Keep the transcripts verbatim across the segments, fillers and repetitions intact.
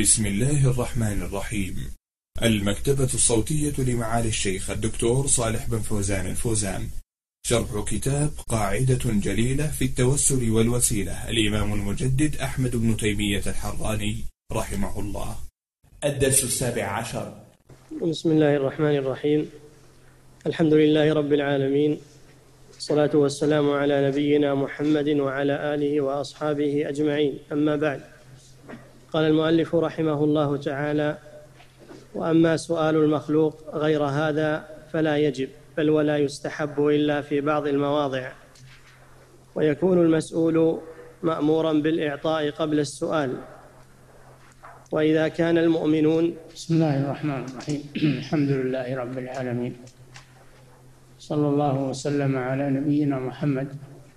بسم الله الرحمن الرحيم. المكتبة الصوتية لمعالي الشيخ الدكتور صالح بن فوزان الفوزان، شرح كتاب قاعدة جليلة في التوسل والوسيلة، الإمام المجدد أحمد بن تيمية الحراني رحمه الله. الدرس السابع عشر. بسم الله الرحمن الرحيم. الحمد لله رب العالمين، الصلاة والسلام على نبينا محمد وعلى آله وأصحابه أجمعين، أما بعد. قال المؤلف رحمه الله تعالى: وأما سؤال المخلوق غير هذا فلا يجب، بل ولا يستحب إلا في بعض المواضع، ويكون المسؤول مأمورا بالإعطاء قبل السؤال. وإذا كان المؤمنون بسم الله الرحمن الرحيم. الحمد لله رب العالمين، صلى الله وسلم على نبينا محمد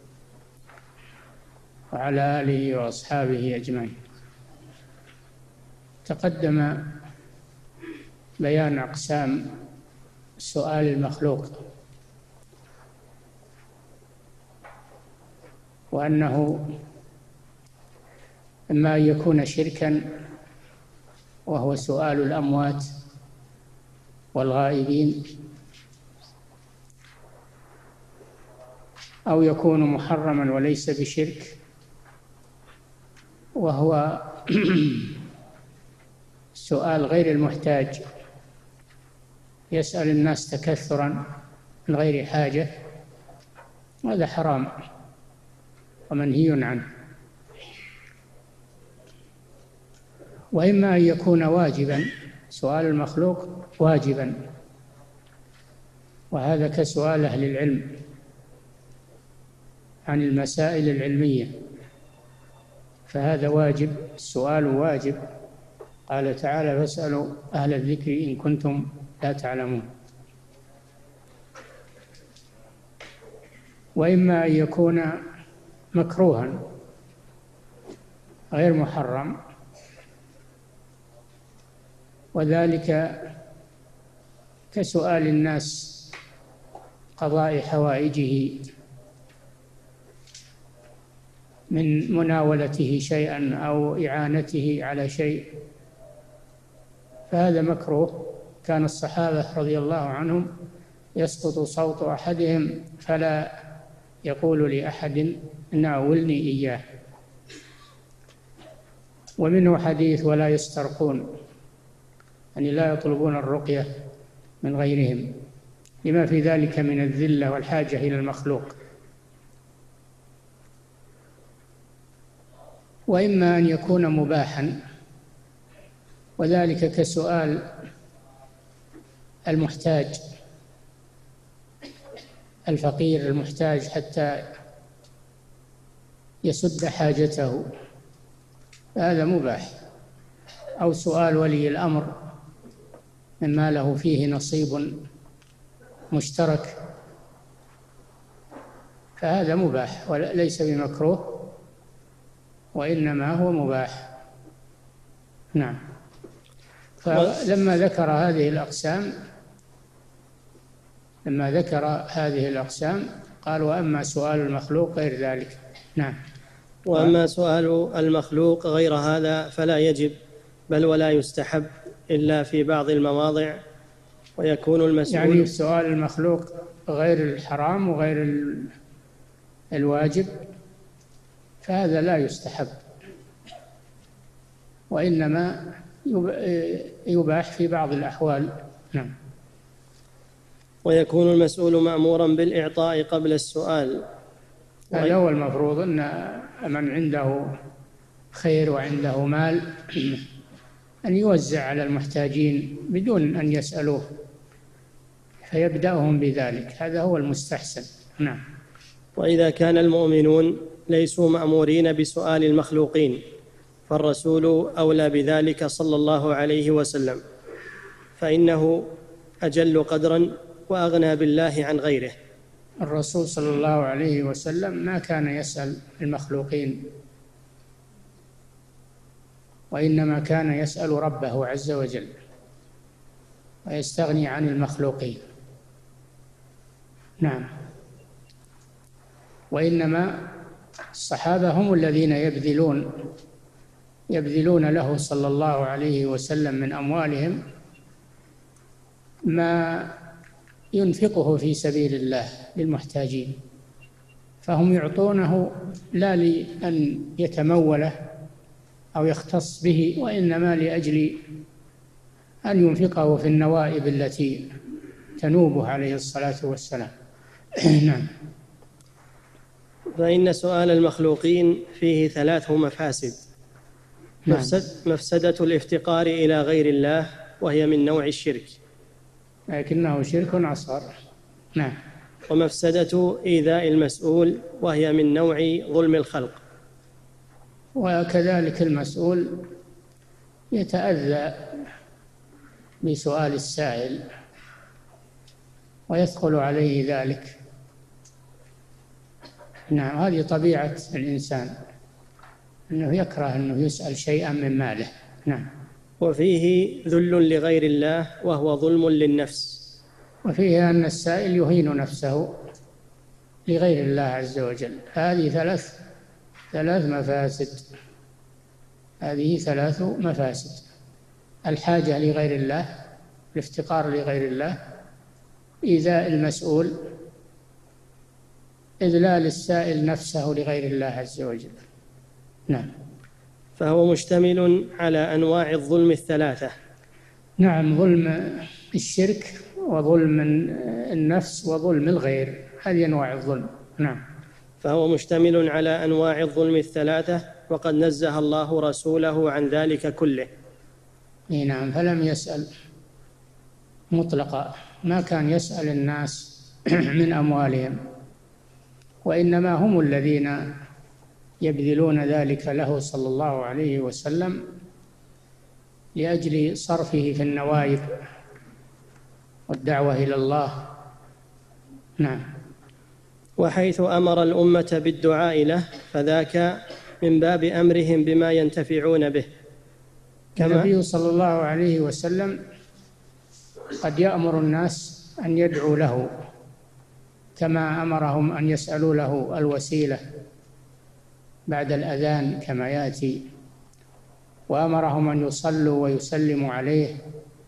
وعلى آله وأصحابه أجمعين. تقدم بيان أقسام سؤال المخلوق، وأنه إما أن يكون شركا وهو سؤال الأموات والغائبين، أو يكون محرما وليس بشرك وهو سؤال غير المحتاج، يسأل الناس تكثرا من غير حاجة، هذا حرام ومنهي عنه. وإما أن يكون واجبا، سؤال المخلوق واجبا، وهذا كسؤال أهل العلم عن المسائل العلمية، فهذا واجب، السؤال واجب. قال تعالى: فاسألوا أهل الذكر إن كنتم لا تعلمون. وإما أن يكون مكروها غير محرم، وذلك كسؤال الناس قضاء حوائجه من مناولته شيئا أو إعانته على شيء، فهذا مكروه. كان الصحابة رضي الله عنهم يسقط صوت أحدهم فلا يقول لأحد ناولني إياه. ومنه حديث: ولا يسترقون، يعني لا يطلبون الرقية من غيرهم، لما في ذلك من الذلة والحاجة إلى المخلوق. وإما أن يكون مباحا، وذلك كسؤال المحتاج، الفقير المحتاج حتى يسد حاجته، هذا مباح. أو سؤال ولي الأمر مما له فيه نصيب مشترك، فهذا مباح وليس بمكروه، وإنما هو مباح. نعم. فلما ذكر هذه الأقسام لما ذكر هذه الأقسام قال: وأما سؤال المخلوق غير ذلك. نعم. وأما سؤال المخلوق غير هذا فلا يجب، بل ولا يستحب إلا في بعض المواضع، ويكون المسؤول يعني سؤال المخلوق غير الحرام وغير الواجب، فهذا لا يستحب، وإنما يباح في بعض الأحوال. نعم. ويكون المسؤول مأمورا بالإعطاء قبل السؤال. هذا هو المفروض، أن من عنده خير وعنده مال أن يوزع على المحتاجين بدون أن يسألوه، فيبدأهم بذلك، هذا هو المستحسن. نعم. وإذا كان المؤمنون ليسوا مأمورين بسؤال المخلوقين، فالرسول أولى بذلك صلى الله عليه وسلم، فإنه أجل قدرا وأغنى بالله عن غيره. الرسول صلى الله عليه وسلم ما كان يسأل المخلوقين، وإنما كان يسأل ربه عز وجل ويستغني عن المخلوقين. نعم. وإنما الصحابة هم الذين يبذلون يبذلون له صلى الله عليه وسلم من أموالهم ما ينفقه في سبيل الله للمحتاجين، فهم يعطونه لا لأن يتموله أو يختص به، وإنما لأجل أن ينفقه في النوائب التي تنوبه عليه الصلاة والسلام. نعم. فإن سؤال المخلوقين فيه ثلاث مفاسد. نعم. مفسد مفسدة الافتقار إلى غير الله وهي من نوع الشرك، لكنه شرك أصغر. نعم. ومفسدة إيذاء المسؤول وهي من نوع ظلم الخلق. وكذلك المسؤول يتأذى بسؤال السائل ويثقل عليه ذلك. نعم، هذه طبيعة الإنسان، أنه يكره أنه يسأل شيئا من ماله. نعم. وفيه ذل لغير الله وهو ظلم للنفس. وفيه أن السائل يهين نفسه لغير الله عز وجل. هذه ثلاث ثلاث مفاسد. هذه ثلاث مفاسد: الحاجة لغير الله، الافتقار لغير الله، إيذاء المسؤول، إذلال السائل نفسه لغير الله عز وجل. نعم. فهو مشتمل على أنواع الظلم الثلاثة. نعم، ظلم الشرك وظلم النفس وظلم الغير، هذه أنواع الظلم. نعم. فهو مشتمل على أنواع الظلم الثلاثة، وقد نزه الله رسوله عن ذلك كله. نعم، فلم يسأل مطلقا، ما كان يسأل الناس من أموالهم، وإنما هم الذين يبذلون ذلك له صلى الله عليه وسلم لأجل صرفه في النوائب والدعوة إلى الله. نعم. وحيث أمر الأمة بالدعاء له فذاك من باب أمرهم بما ينتفعون به. النبي صلى الله عليه وسلم قد يأمر الناس أن يدعوا له، كما أمرهم أن يسألوا له الوسيلة بعد الأذان كما يأتي، وأمرهم أن يصلوا ويسلموا عليه،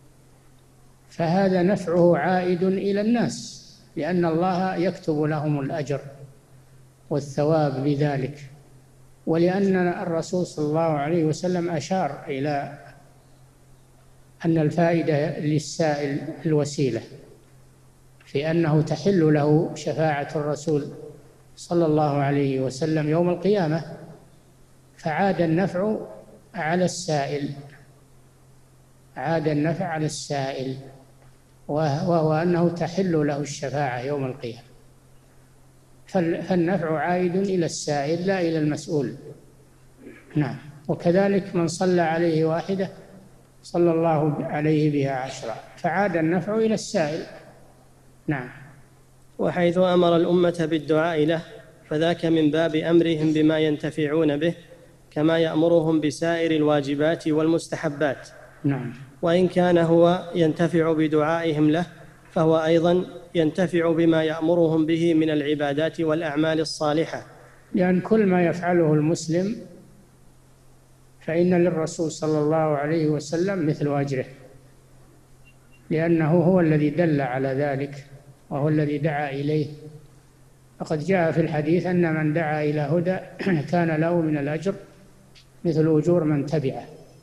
فهذا نفعه عائد إلى الناس، لأن الله يكتب لهم الأجر والثواب بذلك، ولأن الرسول صلى الله عليه وسلم أشار إلى أن الفائدة للسائل الوسيلة، في أنه تحل له شفاعة الرسول صلى الله عليه وسلم يوم القيامة، فعاد النفع على السائل، عاد النفع على السائل وهو أنه تحل له الشفاعة يوم القيامة، فالنفع عائد إلى السائل لا إلى المسؤول. نعم. وكذلك من صلى عليه واحدة صلى الله عليه بها عشرة، فعاد النفع إلى السائل. نعم. وحيث أمر الأمة بالدعاء له فذاك من باب أمرهم بما ينتفعون به، كما يأمرهم بسائر الواجبات والمستحبات. نعم. وإن كان هو ينتفع بدعائهم له، فهو أيضا ينتفع بما يأمرهم به من العبادات والأعمال الصالحة، لأن كل ما يفعله المسلم فإن للرسول صلى الله عليه وسلم مثل أجره، لأنه هو الذي دل على ذلك وهو الذي دعا إليه. فقد جاء في الحديث أن من دعا إلى هدى كان له من الأجر مثل أجور من تبعه،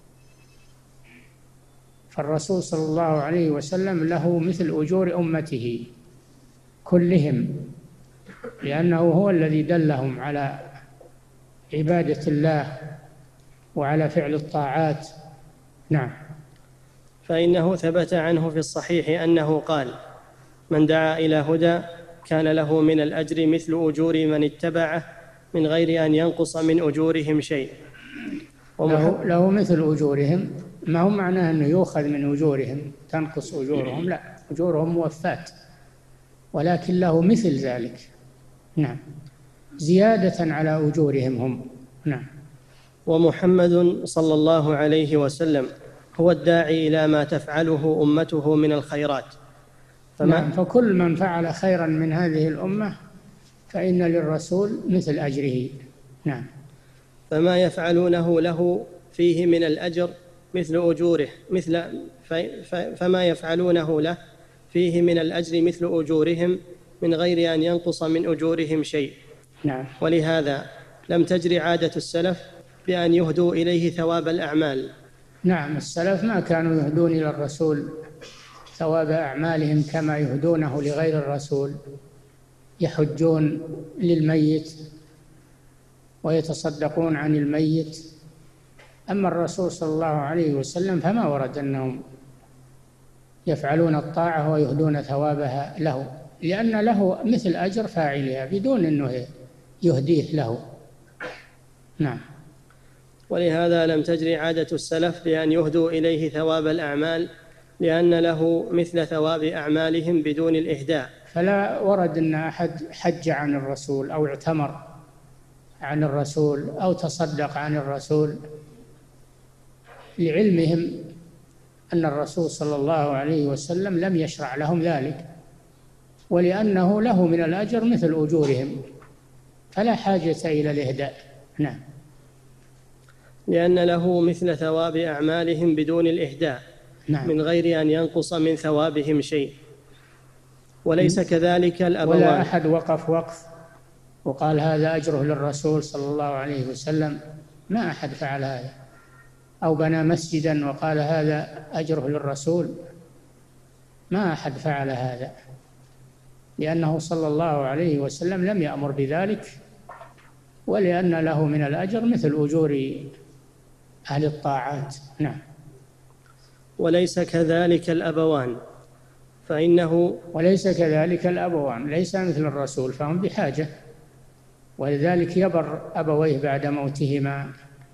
فالرسول صلى الله عليه وسلم له مثل أجور أمته كلهم، لأنه هو الذي دلهم على عبادة الله وعلى فعل الطاعات. نعم. فإنه ثبت عنه في الصحيح أنه قال: من دعا إلى هدى كان له من الأجر مثل أجور من اتبعه من غير أن ينقص من أجورهم شيء. له, له مثل أجورهم، ما هو معناه أنه يؤخذ من أجورهم تنقص أجورهم، لا، أجورهم موفات، ولكن له مثل ذلك. نعم. زيادة على أجورهم هم. نعم. ومحمد صلى الله عليه وسلم هو الداعي إلى ما تفعله أمته من الخيرات، فما نعم. فكل من فعل خيرا من هذه الأمة فإن للرسول مثل أجره. نعم. فما يفعلونه له فيه من الأجر مثل أجوره مثل فما يفعلونه له فيه من الأجر مثل أجورهم من غير أن ينقص من أجورهم شيء. نعم. ولهذا لم تجر عادة السلف بأن يهدوا إليه ثواب الأعمال. نعم، السلف ما كانوا يهدون إلى الرسول ثواب أعمالهم كما يهدونه لغير الرسول، يحجون للميت ويتصدقون عن الميت. أما الرسول صلى الله عليه وسلم فما ورد أنهم يفعلون الطاعة ويهدون ثوابها له، لأن له مثل أجر فاعلها بدون أنه يهديه له. نعم. ولهذا لم تجري عادة السلف بأن يهدوا إليه ثواب الأعمال، لأن له مثل ثواب أعمالهم بدون الإهداء. فلا ورد أن أحد حج عن الرسول أو اعتمر عن الرسول أو تصدق عن الرسول لعلمهم أن الرسول صلى الله عليه وسلم لم يشرع لهم ذلك، ولأنه له من الأجر مثل أجورهم، فلا حاجة إلى الإهداء. نعم. لأن له مثل ثواب أعمالهم بدون الإهداء. نعم. من غير أن ينقص من ثوابهم شيء. وليس كذلك الأبوان. ولا أحد وقف وقف وقال هذا أجره للرسول صلى الله عليه وسلم، ما أحد فعل هذا. أو بنى مسجدا وقال هذا أجره للرسول، ما أحد فعل هذا، لأنه صلى الله عليه وسلم لم يأمر بذلك، ولأن له من الأجر مثل أجور أهل الطاعات. نعم. وليس كذلك الأبوان فإنه وليس كذلك الأبوان ليس مثل الرسول، فهم بحاجة، ولذلك يبر أبويه بعد موتهما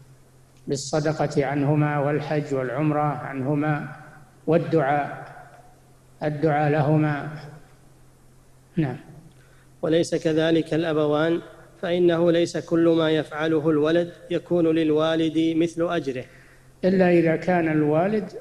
بالصدقة عنهما والحج والعمرة عنهما والدعاء الدعاء لهما. نعم. وليس كذلك الأبوان فإنه ليس كل ما يفعله الولد يكون للوالد مثل أجره، إلا إذا كان الوالد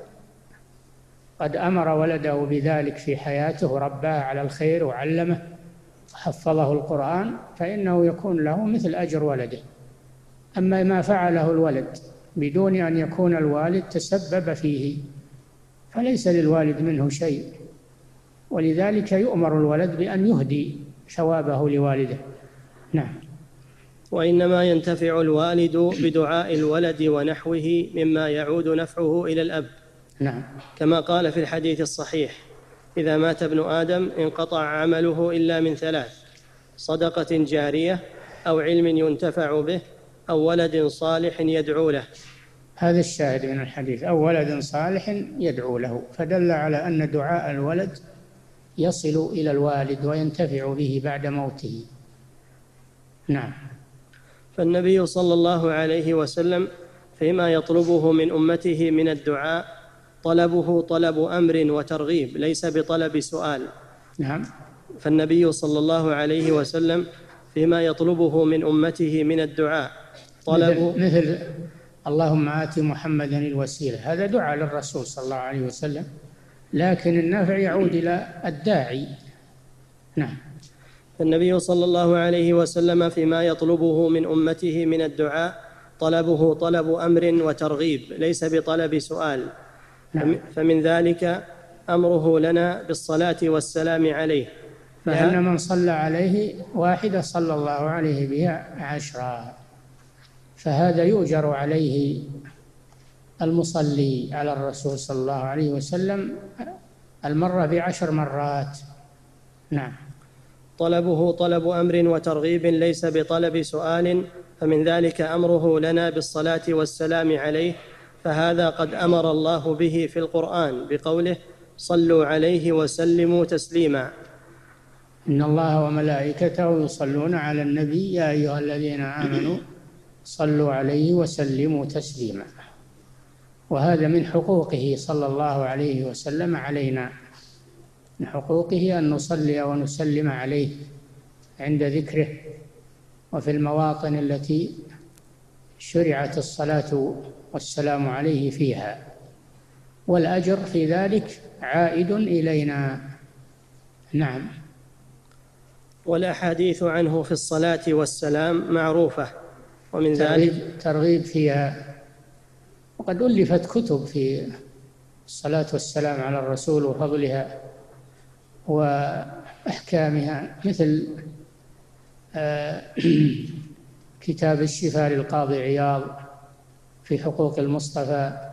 قد أمر ولده بذلك في حياته، رباه على الخير وعلمه حفظه القرآن، فإنه يكون له مثل أجر ولده. أما ما فعله الولد بدون أن يكون الوالد تسبب فيه فليس للوالد منه شيء، ولذلك يؤمر الولد بأن يهدي ثوابه لوالده. نعم. وإنما ينتفع الوالد بدعاء الولد ونحوه مما يعود نفعه إلى الأب. نعم. كما قال في الحديث الصحيح: إذا مات ابن آدم انقطع عمله إلا من ثلاث: صدقة جارية أو علم ينتفع به أو ولد صالح يدعو له. هذا الشاهد من الحديث، أو ولد صالح يدعو له، فدل على أن دعاء الولد يصل إلى الوالد وينتفع به بعد موته. نعم. فالنبي صلى الله عليه وسلم فيما يطلبه من أمته من الدعاء طلبه طلب أمر وترغيب ليس بطلب سؤال. نعم. فالنبي صلى الله عليه وسلم فيما يطلبه من أمته من الدعاء طلب مثل, مثل اللهم آت محمدا الوسيلة، هذا دعاء للرسول صلى الله عليه وسلم، لكن النفع يعود إلى الداعي. نعم. فالنبي صلى الله عليه وسلم فيما يطلبه من أمته من الدعاء طلبه طلب أمر وترغيب ليس بطلب سؤال. نعم. فمن ذلك أمره لنا بالصلاة والسلام عليه، لأن من صلى عليه واحدة صلى الله عليه بها عشرا، فهذا يؤجر عليه المصلي على الرسول صلى الله عليه وسلم المرة بعشر مرات. نعم. طلبه طلب أمر وترغيب ليس بطلب سؤال، فمن ذلك أمره لنا بالصلاة والسلام عليه، فهذا قد أمر الله به في القرآن بقوله: صلوا عليه وسلموا تسليما. إن الله وملائكته يصلون على النبي يا أيها الذين آمنوا صلوا عليه وسلموا تسليما. وهذا من حقوقه صلى الله عليه وسلم علينا، من حقوقه أن نصلي ونسلم عليه عند ذكره وفي المواطن التي شرعت الصلاة والسلام عليه فيها، والأجر في ذلك عائد إلينا. نعم. والأحاديث عنه في الصلاة والسلام معروفة، ومن ذلك ترغيب فيها وقد ألفت كتب في الصلاة والسلام على الرسول وفضلها وأحكامها، مثل كتاب الشفاء للقاضي عياض في حقوق المصطفى،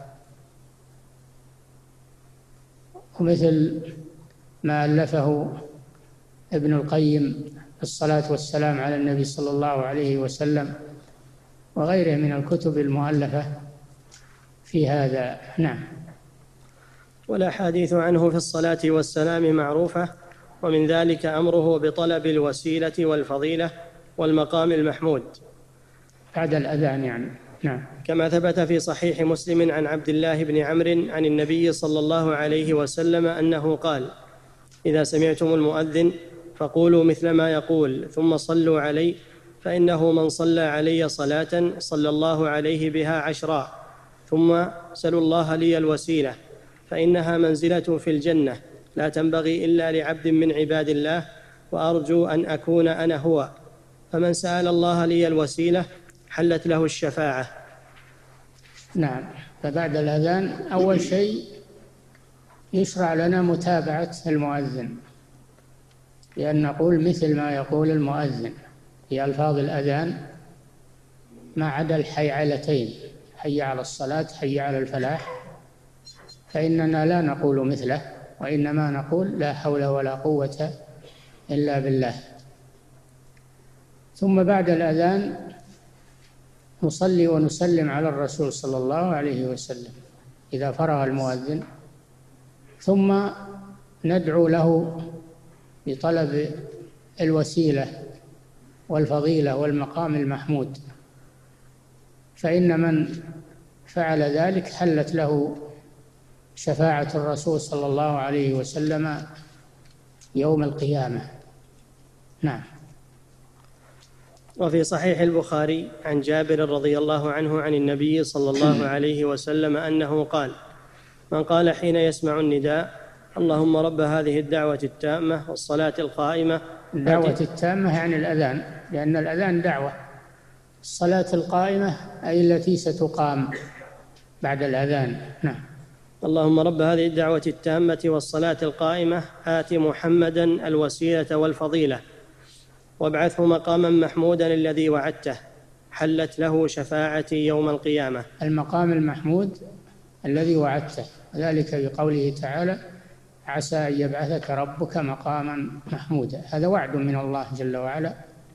ومثل ما ألفه ابن القيم الصلاة والسلام على النبي صلى الله عليه وسلم، وغيره من الكتب المؤلفة في هذا. نعم. والأحاديث عنه في الصلاة والسلام معروفة، ومن ذلك أمره بطلب الوسيلة والفضيلة والمقام المحمود بعد الأذان يعني. نعم. كما ثبت في صحيح مسلم عن عبد الله بن عمرو عن النبي صلى الله عليه وسلم أنه قال: إذا سمعتم المؤذن فقولوا مثل ما يقول ثم صلوا علي، فإنه من صلى علي صلاة صلى الله عليه بها عشرا، ثم سلوا الله لي الوسيلة فإنها منزلة في الجنة لا تنبغي إلا لعبد من عباد الله، وأرجو أن أكون أنا هو، فمن سأل الله لي الوسيلة حلت له الشفاعة. نعم. فبعد الأذان أول شيء يشرع لنا متابعة المؤذن، لأن نقول مثل ما يقول المؤذن في ألفاظ الأذان ما عدا الحيعلتين، حي على الصلاة حي على الفلاح، فإننا لا نقول مثله، وإنما نقول لا حول ولا قوة إلا بالله. ثم بعد الأذان نصلي ونسلم على الرسول صلى الله عليه وسلم إذا فرغ المؤذن، ثم ندعو له بطلب الوسيلة والفضيلة والمقام المحمود، فإن من فعل ذلك حلت له شفاعة الرسول صلى الله عليه وسلم يوم القيامة. نعم. وفي صحيح البخاري عن جابر رضي الله عنه عن النبي صلى الله عليه وسلم أنه قال: من قال حين يسمع النداء: اللهم رب هذه الدعوة التامة والصلاة القائمة. الدعوة التامة يعني الأذان، لأن الأذان دعوة. الصلاة القائمة أي التي ستقام بعد الأذان. نعم. اللهم رب هذه الدعوة التامة والصلاة القائمة آت محمدا الوسيلة والفضيلة وابعثه مقاما محمودا الذي وعدته حلت له شفاعتي يوم القيامة. المقام المحمود الذي وعدته، ذلك بقوله تعالى: عسى أن يبعثك ربك مقاما محمودا، هذا وعد من الله جل وعلا.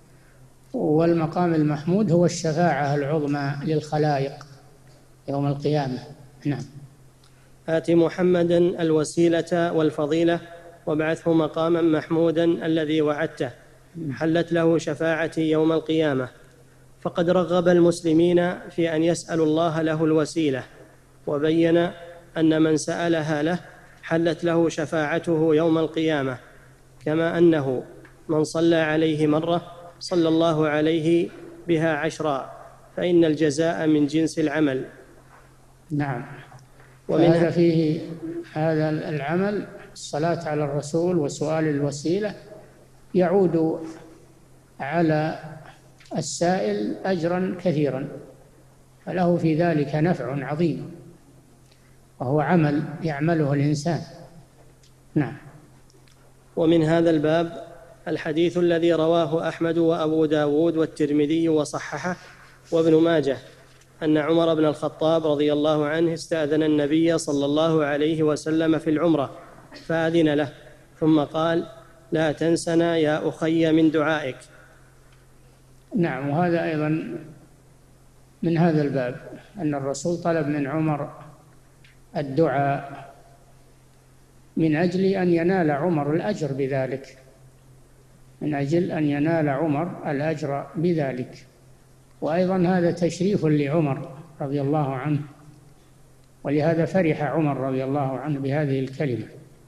والمقام المحمود هو الشفاعة العظمى للخلائق يوم القيامة. نعم. آت محمدا الوسيلة والفضيلة وابعثه مقاما محمودا الذي وعدته حلت له شفاعتي يوم القيامة. فقد رغب المسلمين في أن يسألوا الله له الوسيلة، وبين أن من سألها له حلت له شفاعته يوم القيامة، كما أنه من صلى عليه مرة صلى الله عليه بها عشرا، فإن الجزاء من جنس العمل. نعم. وهذا فيه هذا العمل، الصلاة على الرسول وسؤال الوسيلة، يعود على السائل أجرا كثيرا، فله في ذلك نفع عظيم، وهو عمل يعمله الإنسان. نعم. ومن هذا الباب الحديث الذي رواه أحمد وأبو داود والترمذي وصححه وابن ماجه، أن عمر بن الخطاب رضي الله عنه استأذن النبي صلى الله عليه وسلم في العمرة فأذن له، ثم قال: لا تنسنا يا أخي من دعائك. نعم. وهذا أيضا من هذا الباب، أن الرسول طلب من عمر الدعاء من أجل أن ينال عمر الأجر بذلك، من أجل أن ينال عمر الأجر بذلك. وأيضا هذا تشريف لعمر رضي الله عنه، ولهذا فرح عمر رضي الله عنه بهذه الكلمة،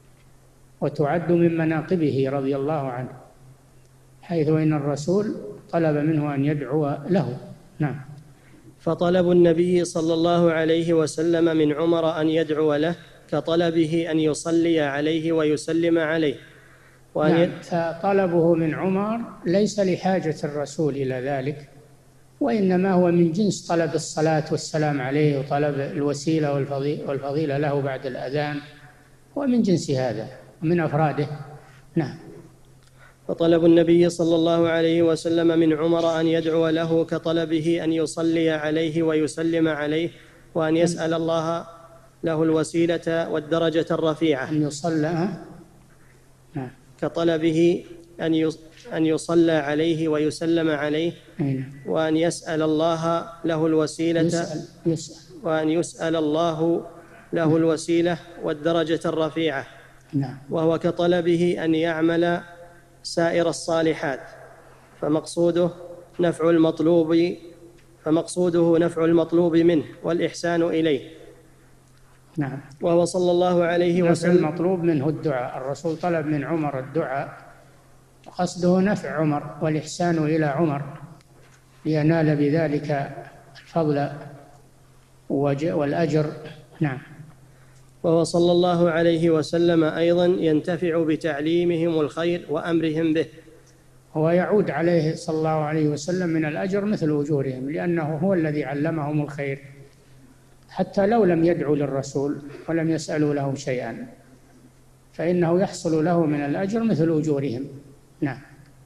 وتعد من مناقبه رضي الله عنه، حيث إن الرسول طلب منه أن يدعو له. نعم. فطلب النبي صلى الله عليه وسلم من عمر أن يدعو له كطلبه أن يصلي عليه ويسلم عليه. وأن نعم. فطلبه من عمر ليس لحاجة الرسول إلى ذلك، وإنما هو من جنس طلب الصلاة والسلام عليه وطلب الوسيلة والفضيلة له بعد الأذان، ومن جنس هذا من أفراده. نعم. فطلب النبي صلى الله عليه وسلم من عمر أن يدعو له كطلبه أن يصلي عليه ويسلم عليه، وأن يسأل الله له الوسيلة والدرجة الرفيعة. أن يصلى نعم. كطلبه أن يصلى عليه ويسلم عليه، وأن يسأل الله له الوسيلة يسأل. يسأل. وأن يسأل الله له الوسيلة والدرجة الرفيعة. نعم. وهو كطلبه أن يعمل سائر الصالحات، فمقصوده نفع المطلوب فمقصوده نفع المطلوب منه والإحسان إليه. نعم. وهو صلى الله عليه وسلم نفع المطلوب منه الدعاء. الرسول طلب من عمر الدعاء، قصده نفع عمر والإحسان إلى عمر لينال بذلك الفضل والأجر. نعم. وهو صلى الله عليه وسلم أيضا ينتفع بتعليمهم الخير وأمرهم به، هو يعود عليه صلى الله عليه وسلم من الأجر مثل أجورهم، لأنه هو الذي علمهم الخير، حتى لو لم يدعوا للرسول ولم يسألوا له شيئا فإنه يحصل له من الأجر مثل أجورهم. نعم.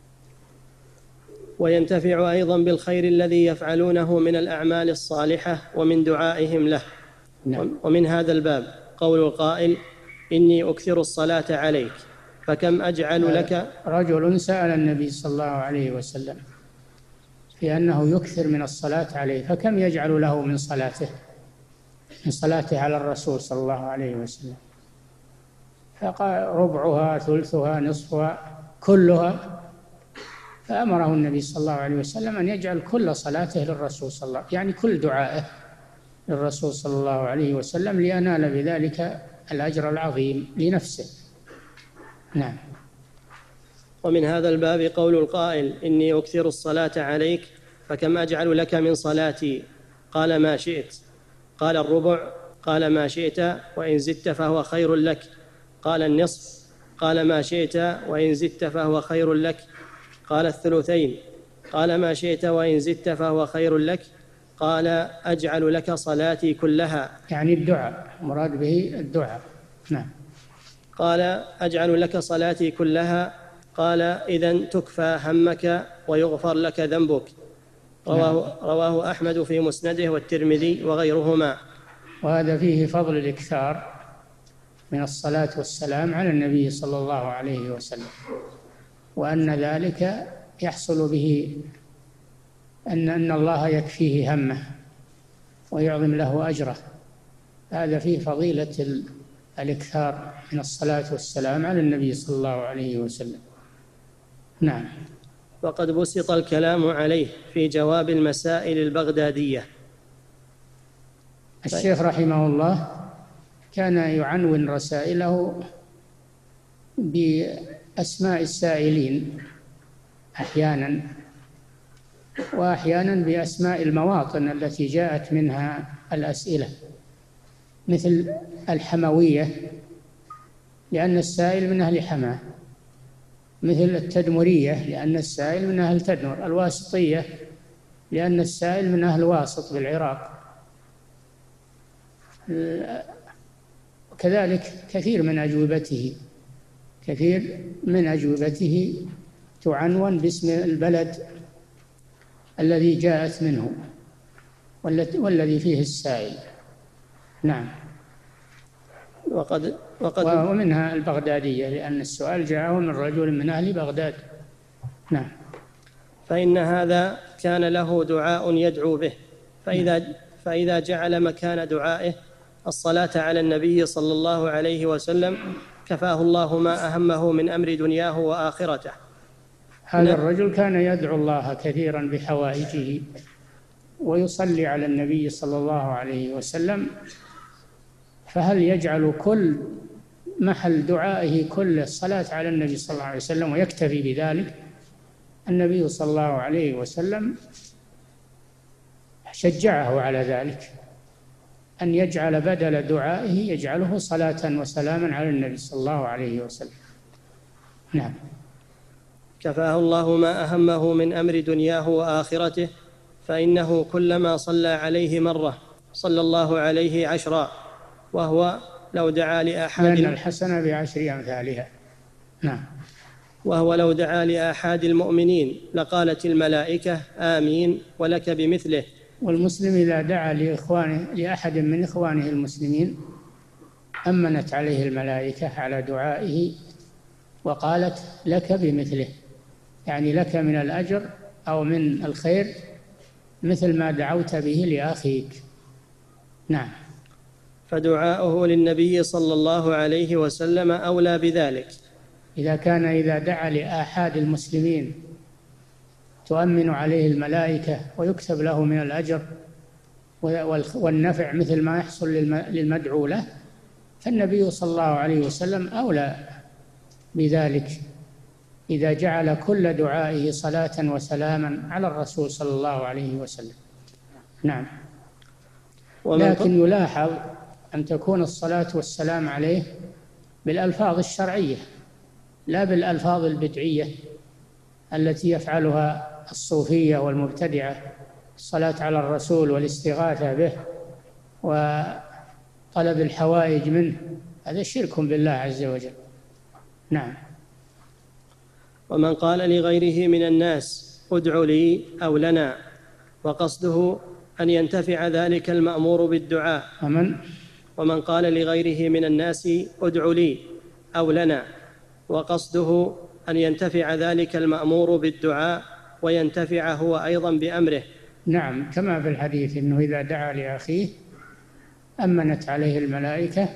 وينتفع أيضا بالخير الذي يفعلونه من الأعمال الصالحة ومن دعائهم له. نعم. ومن هذا الباب قول القائل: إني أكثر الصلاة عليك فكم أجعل لك. رجل سأل النبي صلى الله عليه وسلم في أنه يكثر من الصلاة عليه، فكم يجعل له من صلاته من صلاته على الرسول صلى الله عليه وسلم؟ فقال: ربعها، ثلثها، نصفها، كلها. فأمره النبي صلى الله عليه وسلم أن يجعل كل صلاته للرسول صلى الله عليه وسلم، يعني كل دعائه للرسول صلى الله عليه وسلم، لينال بذلك الأجر العظيم لنفسه. نعم. ومن هذا الباب قول القائل: إني أكثر الصلاة عليك فكم أجعل لك من صلاتي؟ قال: ما شئت. قال: الربع. قال: ما شئت، وإن زدت فهو خير لك. قال: النصف. قال: ما شئت، وإن زدت فهو خير لك. قال: الثلثين. قال: ما شئت، وإن زدت فهو خير لك. قال: أجعل لك صلاتي كلها، يعني الدعاء، مراد به الدعاء. نعم. قال: أجعل لك صلاتي كلها. قال: إذن تكفى همك ويغفر لك ذنبك. رواه, رواه أحمد في مسنده والترمذي وغيرهما. وهذا فيه فضل الإكثار من الصلاة والسلام على النبي صلى الله عليه وسلم، وأن ذلك يحصل به أن أن الله يكفيه همه ويعظم له أجره. هذا فيه فضيلة الإكثار من الصلاة والسلام على النبي صلى الله عليه وسلم. نعم. وقد بسط الكلام عليه في جواب المسائل البغدادية. الشيخ رحمه الله كان يعنون رسائله بأسماء السائلين أحيانا، وأحيانا بأسماء المواطن التي جاءت منها الأسئلة، مثل الحموية لأن السائل من أهل حماه، مثل التدمرية لأن السائل من أهل تدمر، الواسطية لأن السائل من أهل واسط بالعراق. كذلك كثير من أجوبته كثير من أجوبته تعنون باسم البلد الذي جاءت منه والذي فيه السائل. نعم. وقد وقد ومنها البغدادية لأن السؤال جاءه من رجل من أهل بغداد. نعم. فإن هذا كان له دعاء يدعو به، فإذا فإذا جعل مكان دعائه الصلاة على النبي صلى الله عليه وسلم كفاه الله ما أهمه من أمر دنياه وآخرته. هذا الرجل كان يدعو الله كثيرا بحوائجه ويصلي على النبي صلى الله عليه وسلم، فهل يجعل كل محل دعائه كل الصلاة على النبي صلى الله عليه وسلم ويكتفي بذلك؟ النبي صلى الله عليه وسلم شجعه على ذلك، أن يجعل بدل دعائه يجعله صلاة وسلاما على النبي صلى الله عليه وسلم. نعم. كفاه الله ما أهمه من أمر دنياه وآخرته، فإنه كلما صلى عليه مرة صلى الله عليه عشرا، وهو لو دعا لأحد لأن الحسنة بعشر أمثالها. نعم. وهو لو دعا لأحد المؤمنين لقالت الملائكة آمين ولك بمثله. والمسلم إذا دعا لإخوانه لأحد من إخوانه المسلمين أمنت عليه الملائكة على دعائه وقالت لك بمثله، يعني لك من الأجر أو من الخير مثل ما دعوت به لأخيك. نعم. فدعاؤه للنبي صلى الله عليه وسلم أولى بذلك. إذا كان إذا دعا لآحاد المسلمين تؤمن عليه الملائكة ويكتب له من الأجر والنفع مثل ما يحصل للمدعو له، فالنبي صلى الله عليه وسلم أولى بذلك إذا جعل كل دعائه صلاة وسلاما على الرسول صلى الله عليه وسلم. نعم. لكن يلاحظ أن تكون الصلاة والسلام عليه بالألفاظ الشرعية لا بالألفاظ البدعية التي يفعلها الصوفية والمبتدعة، الصلاة على الرسول والاستغاثة به وطلب الحوائج منه، هذا شرك بالله عز وجل. نعم. ومن قال لغيره من الناس ادع لي أو لنا وقصده أن ينتفع ذلك المأمور بالدعاء. ومن ومن قال لغيره من الناس ادع لي أو لنا وقصده أن ينتفع ذلك المأمور بالدعاء وينتفع هو أيضا بأمره. نعم، كما في الحديث أنه إذا دعا لأخيه أمنت عليه الملائكة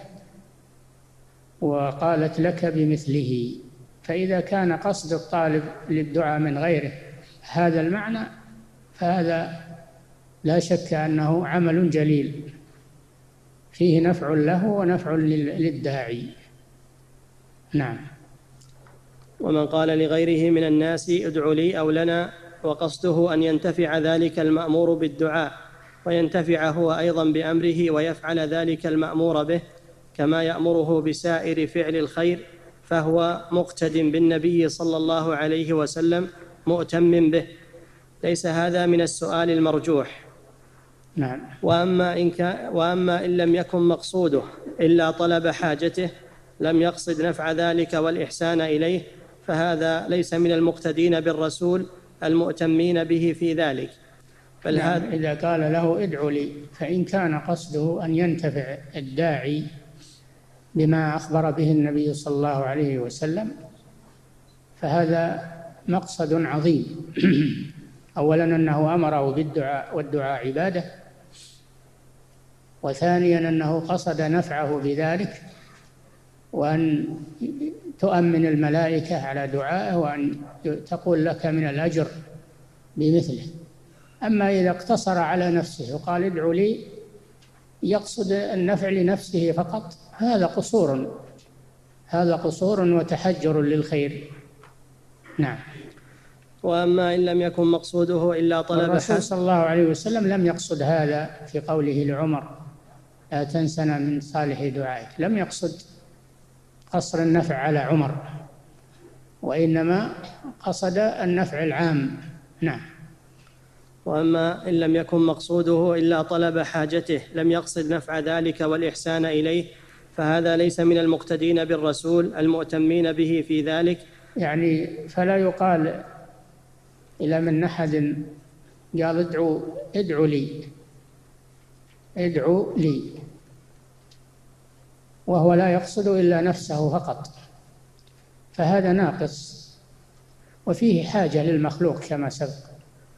وقالت لك بمثله. فإذا كان قصد الطالب للدعاء من غيره هذا المعنى فهذا لا شك أنه عمل جليل فيه نفع له ونفع للداعي. نعم. ومن قال لغيره من الناس ادع لي أو لنا وقصده أن ينتفع ذلك المأمور بالدعاء وينتفع هو أيضا بأمره ويفعل ذلك المأمور به كما يأمره بسائر فعل الخير، فهو مقتد بالنبي صلى الله عليه وسلم مؤتم به. ليس هذا من السؤال المرجوح. نعم. وأما إن, كان وأما إن لم يكن مقصوده إلا طلب حاجته لم يقصد نفع ذلك والإحسان إليه، فهذا ليس من المقتدين بالرسول المؤتمين به في ذلك. بل نعم. إذا قال له ادع لي فإن كان قصده أن ينتفع الداعي بما أخبر به النبي صلى الله عليه وسلم فهذا مقصد عظيم. أولا أنه أمره بالدعاء والدعاء عبادة، وثانيا أنه قصد نفعه بذلك وأن تؤمن الملائكة على دعائه وأن تقول لك من الأجر بمثله. أما إذا اقتصر على نفسه وقال ادع لي يقصد النفع لنفسه فقط هذا قصور هذا قصور وتحجر للخير. نعم. وأما إن لم يكن مقصوده إلا طلب الرسول صلى الله عليه وسلم لم يقصد هذا في قوله لعمر لا تنسنا من صالح دعائك، لم يقصد قصر النفع على عمر وإنما قصد النفع العام. نعم. وأما إن لم يكن مقصوده إلا طلب حاجته لم يقصد نفع ذلك والإحسان إليه، فهذا ليس من المقتدين بالرسول المؤتمين به في ذلك. يعني فلا يقال إلى من أحد قال ادعوا ادعوا لي ادعوا لي وهو لا يقصد إلا نفسه فقط، فهذا ناقص وفيه حاجة للمخلوق كما سبق.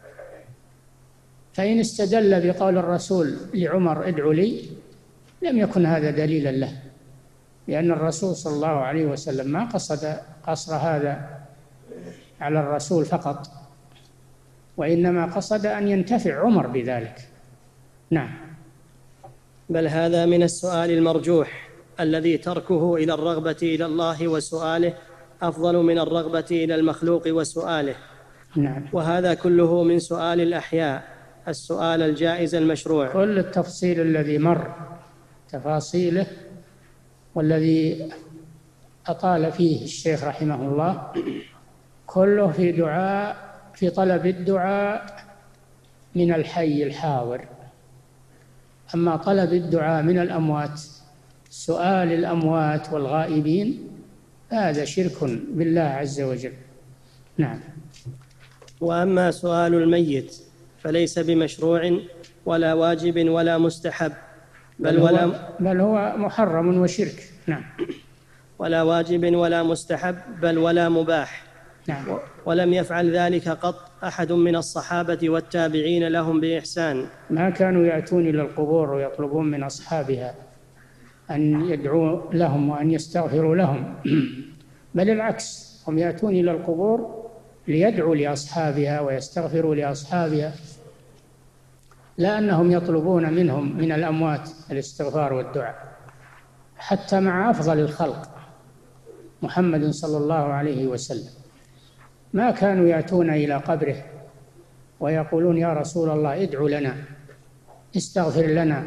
فإن استدل بقول الرسول لعمر ادعوا لي لم يكن هذا دليلا له، لأن الرسول صلى الله عليه وسلم ما قصد قصر هذا على الرسول فقط، وإنما قصد أن ينتفع عمر بذلك. نعم. بل هذا من السؤال المرجوح الذي تركه إلى الرغبة إلى الله وسؤاله أفضل من الرغبة إلى المخلوق وسؤاله. نعم. وهذا كله من سؤال الأحياء، السؤال الجائز المشروع. كل التفصيل الذي مر تفاصيله والذي أطال فيه الشيخ رحمه الله كله في دعاء في طلب الدعاء من الحي الحاضر. أما طلب الدعاء من الأموات، سؤال الأموات والغائبين، هذا شرك بالله عز وجل. نعم. وأما سؤال الميت فليس بمشروع ولا واجب ولا مستحب، بل, بل, هو, بل هو محرم وشرك. نعم. ولا واجب ولا مستحب، بل ولا مباح. نعم. ولم يفعل ذلك قط أحد من الصحابة والتابعين لهم بإحسان. ما كانوا يأتون إلى القبور ويطلبون من أصحابها أن يدعوا لهم وأن يستغفروا لهم، بل العكس، هم يأتون إلى القبور ليدعوا لأصحابها ويستغفروا لأصحابها، لا أنهم يطلبون منهم من الأموات الاستغفار والدعاء. حتى مع أفضل الخلق محمد صلى الله عليه وسلم ما كانوا يأتون إلى قبره ويقولون يا رسول الله ادعو لنا، استغفر لنا.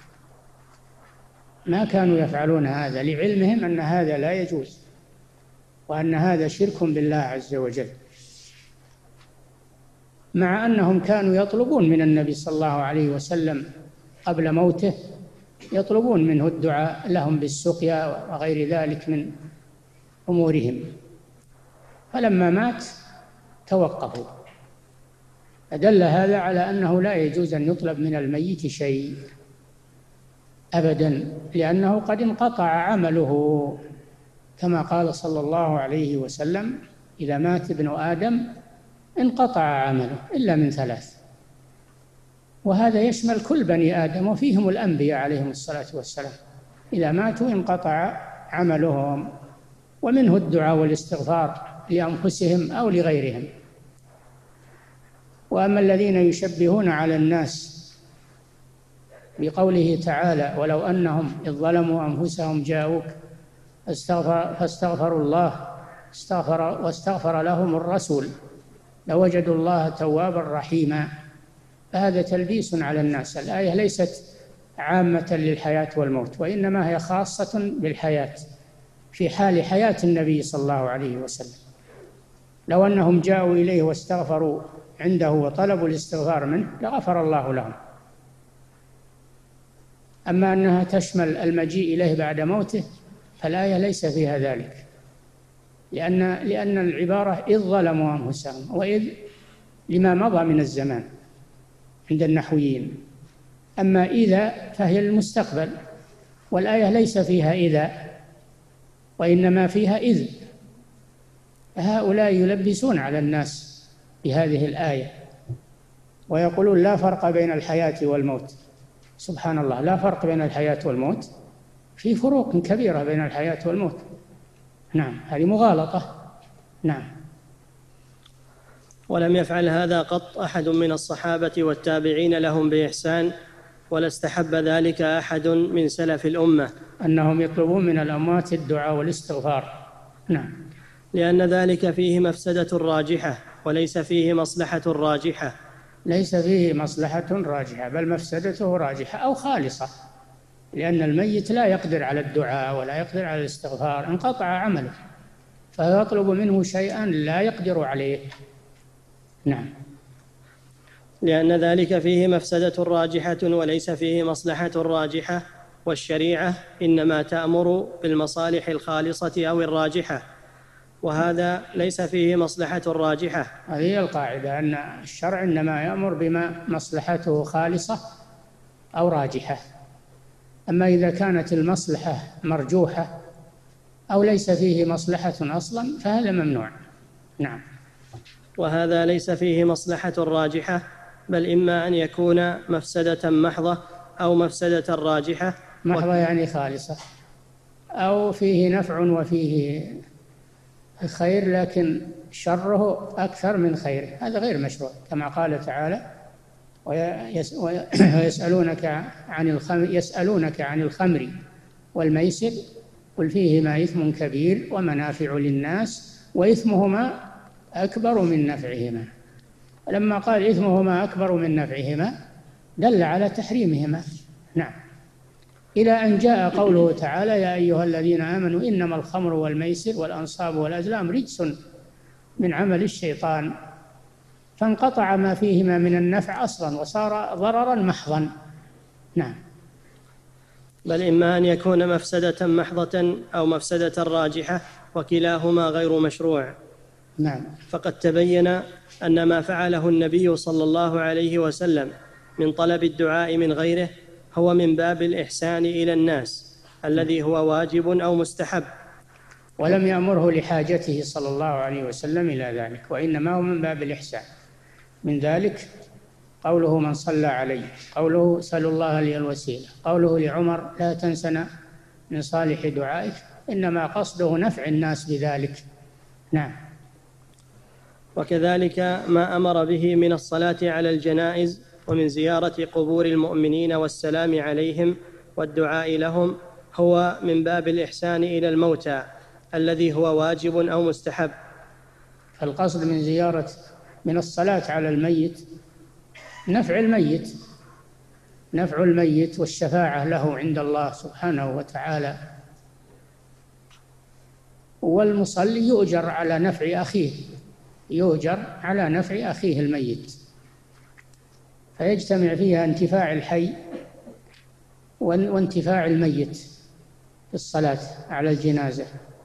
ما كانوا يفعلون هذا، لعلمهم أن هذا لا يجوز وأن هذا شرك بالله عز وجل، مع أنهم كانوا يطلبون من النبي صلى الله عليه وسلم قبل موته، يطلبون منه الدعاء لهم بالسقيا وغير ذلك من أمورهم، فلما مات توقفوا. أدل هذا على أنه لا يجوز أن يطلب من الميت شيء أبدا، لأنه قد انقطع عمله، كما قال صلى الله عليه وسلم إذا مات ابن آدم انقطع عمله إلا من ثلاث، وهذا يشمل كل بني آدم وفيهم الأنبياء عليهم الصلاة والسلام، إذا ماتوا انقطع عملهم، ومنه الدعاء والاستغفار لأنفسهم أو لغيرهم. وأما الذين يشبهون على الناس بقوله تعالى ولو أنهم إذ ظلموا أنفسهم جاءوك فاستغفر فاستغفروا الله استغفر واستغفر لهم الرسول لوجدوا الله توابا رحيما، فهذا تلبيس على الناس. الآية ليست عامة للحياة والموت، وإنما هي خاصة بالحياة، في حال حياة النبي صلى الله عليه وسلم. لو أنهم جاءوا إليه واستغفروا عنده وطلبوا الاستغفار منه لغفر الله لهم. أما أنها تشمل المجيء إليه بعد موته فالآية ليس فيها ذلك، لأن لأن العبارة إذ ظلموا أنفسهم، وإذ لما مضى من الزمان عند النحويين. أما إذا فهي المستقبل، والآية ليس فيها إذا وإنما فيها إذ. هؤلاء يلبسون على الناس بهذه الآية ويقولون لا فرق بين الحياة والموت. سبحان الله، لا فرق بين الحياة والموت، في فروق كبيرة بين الحياة والموت. نعم، هذه مغالطة. نعم. ولم يفعل هذا قط أحد من الصحابة والتابعين لهم بإحسان، ولا استحب ذلك أحد من سلف الأمة، أنهم يطلبون من الأموات الدعاء والاستغفار. نعم. لأن ذلك فيه مفسدة راجحة وليس فيه مصلحة راجحة. ليس فيه مصلحة راجحة، بل مفسدته راجحة أو خالصة، لأن الميت لا يقدر على الدعاء ولا يقدر على الاستغفار، انقطع عمله، فيطلب منه شيئا لا يقدر عليه. نعم. لأن ذلك فيه مفسدة راجحة وليس فيه مصلحة راجحة، والشريعة إنما تأمر بالمصالح الخالصة أو الراجحة، وهذا ليس فيه مصلحة راجحة. هذه القاعدة، أن الشرع إنما يأمر بما مصلحته خالصة أو راجحة. أما إذا كانت المصلحة مرجوحة أو ليس فيه مصلحة أصلا فهذا ممنوع. نعم. وهذا ليس فيه مصلحة راجحة، بل إما أن يكون مفسدة محضة أو مفسدة راجحة. محضة يعني خالصة، أو فيه نفع وفيه خير لكن شره أكثر من خيره، هذا غير مشروع، كما قال تعالى ويسألونك عن الخمر يسألونك عن الخمر والميسر قل فيهما إثم كبير ومنافع للناس وإثمهما أكبر من نفعهما. لما قال إثمهما أكبر من نفعهما دل على تحريمهما. نعم. إلى أن جاء قوله تعالى يا أيها الذين آمنوا إنما الخمر والميسر والأنصاب والأزلام رجس من عمل الشيطان فانقطع ما فيهما من النفع أصلا وصار ضررا محضا. نعم. بل إما أن يكون مفسدة محضة أو مفسدة راجحة، وكلاهما غير مشروع. نعم. فقد تبين أن ما فعله النبي صلى الله عليه وسلم من طلب الدعاء من غيره هو من باب الإحسان إلى الناس الذي هو واجب أو مستحب، ولم يأمره لحاجته صلى الله عليه وسلم إلى ذلك، وإنما هو من باب الإحسان. من ذلك قوله من صلى عليه، قوله سلوا الله لي الوسيلة، قوله لعمر لا تنسنا من صالح دعائك، إنما قصده نفع الناس بذلك. نعم. وكذلك ما أمر به من الصلاة على الجنائز ومن زيارة قبور المؤمنين والسلام عليهم والدعاء لهم هو من باب الإحسان إلى الموتى الذي هو واجب أو مستحب. فالقصد من زيارة من الصلاة على الميت نفع الميت، نفع الميت والشفاعة له عند الله سبحانه وتعالى، والمصلي يؤجر على نفع أخيه، يؤجر على نفع أخيه الميت، فيجتمع فيها انتفاع الحي وانتفاع الميت في الصلاة على الجنازة.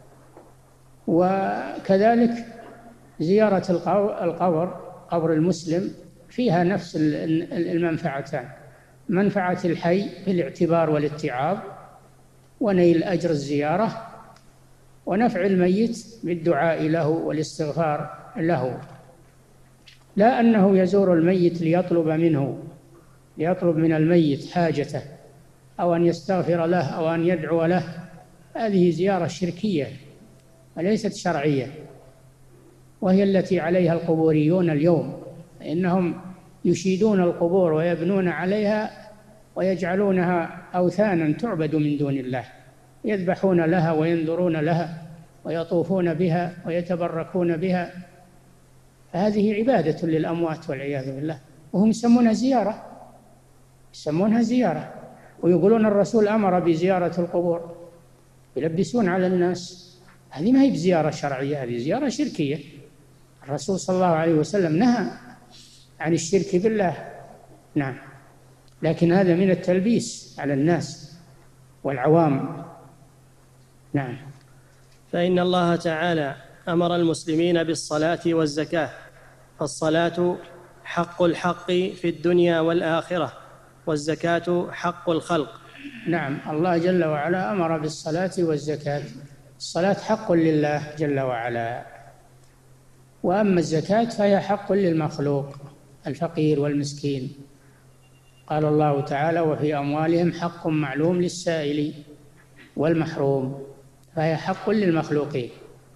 وكذلك زيارة القبر، قبر المسلم، فيها نفس المنفعتان، منفعة الحي بالاعتبار والاتعاظ ونيل أجر الزيارة، ونفع الميت بالدعاء له والاستغفار له، لا أنه يزور الميت ليطلب منه ليطلب من الميت حاجته أو أن يستغفر له أو أن يدعو له. هذه زيارة شركية وليست شرعية، وهي التي عليها القبوريون اليوم، إنهم يشيدون القبور ويبنون عليها ويجعلونها أوثانا تعبد من دون الله، يذبحون لها وينذرون لها ويطوفون بها ويتبركون بها. فهذه عبادة للأموات والعياذ بالله، وهم يسمونها زيارة، يسمونها زيارة، ويقولون الرسول أمر بزيارة القبور، يلبسون على الناس. هذه ما هي بزيارة شرعية، هذه زيارة شركية. الرسول صلى الله عليه وسلم نهى عن الشرك بالله. نعم. لكن هذا من التلبيس على الناس والعوام. نعم. فإن الله تعالى أمر المسلمين بالصلاة والزكاة، فالصلاة حق الحق في الدنيا والآخرة، والزكاة حق الخلق. نعم. الله جل وعلا أمر بالصلاة والزكاة. الصلاة حق لله جل وعلا، وأما الزكاة فهي حق للمخلوق الفقير والمسكين. قال الله تعالى وفي أموالهم حق معلوم للسائل والمحروم، فهي حق للمخلوقين،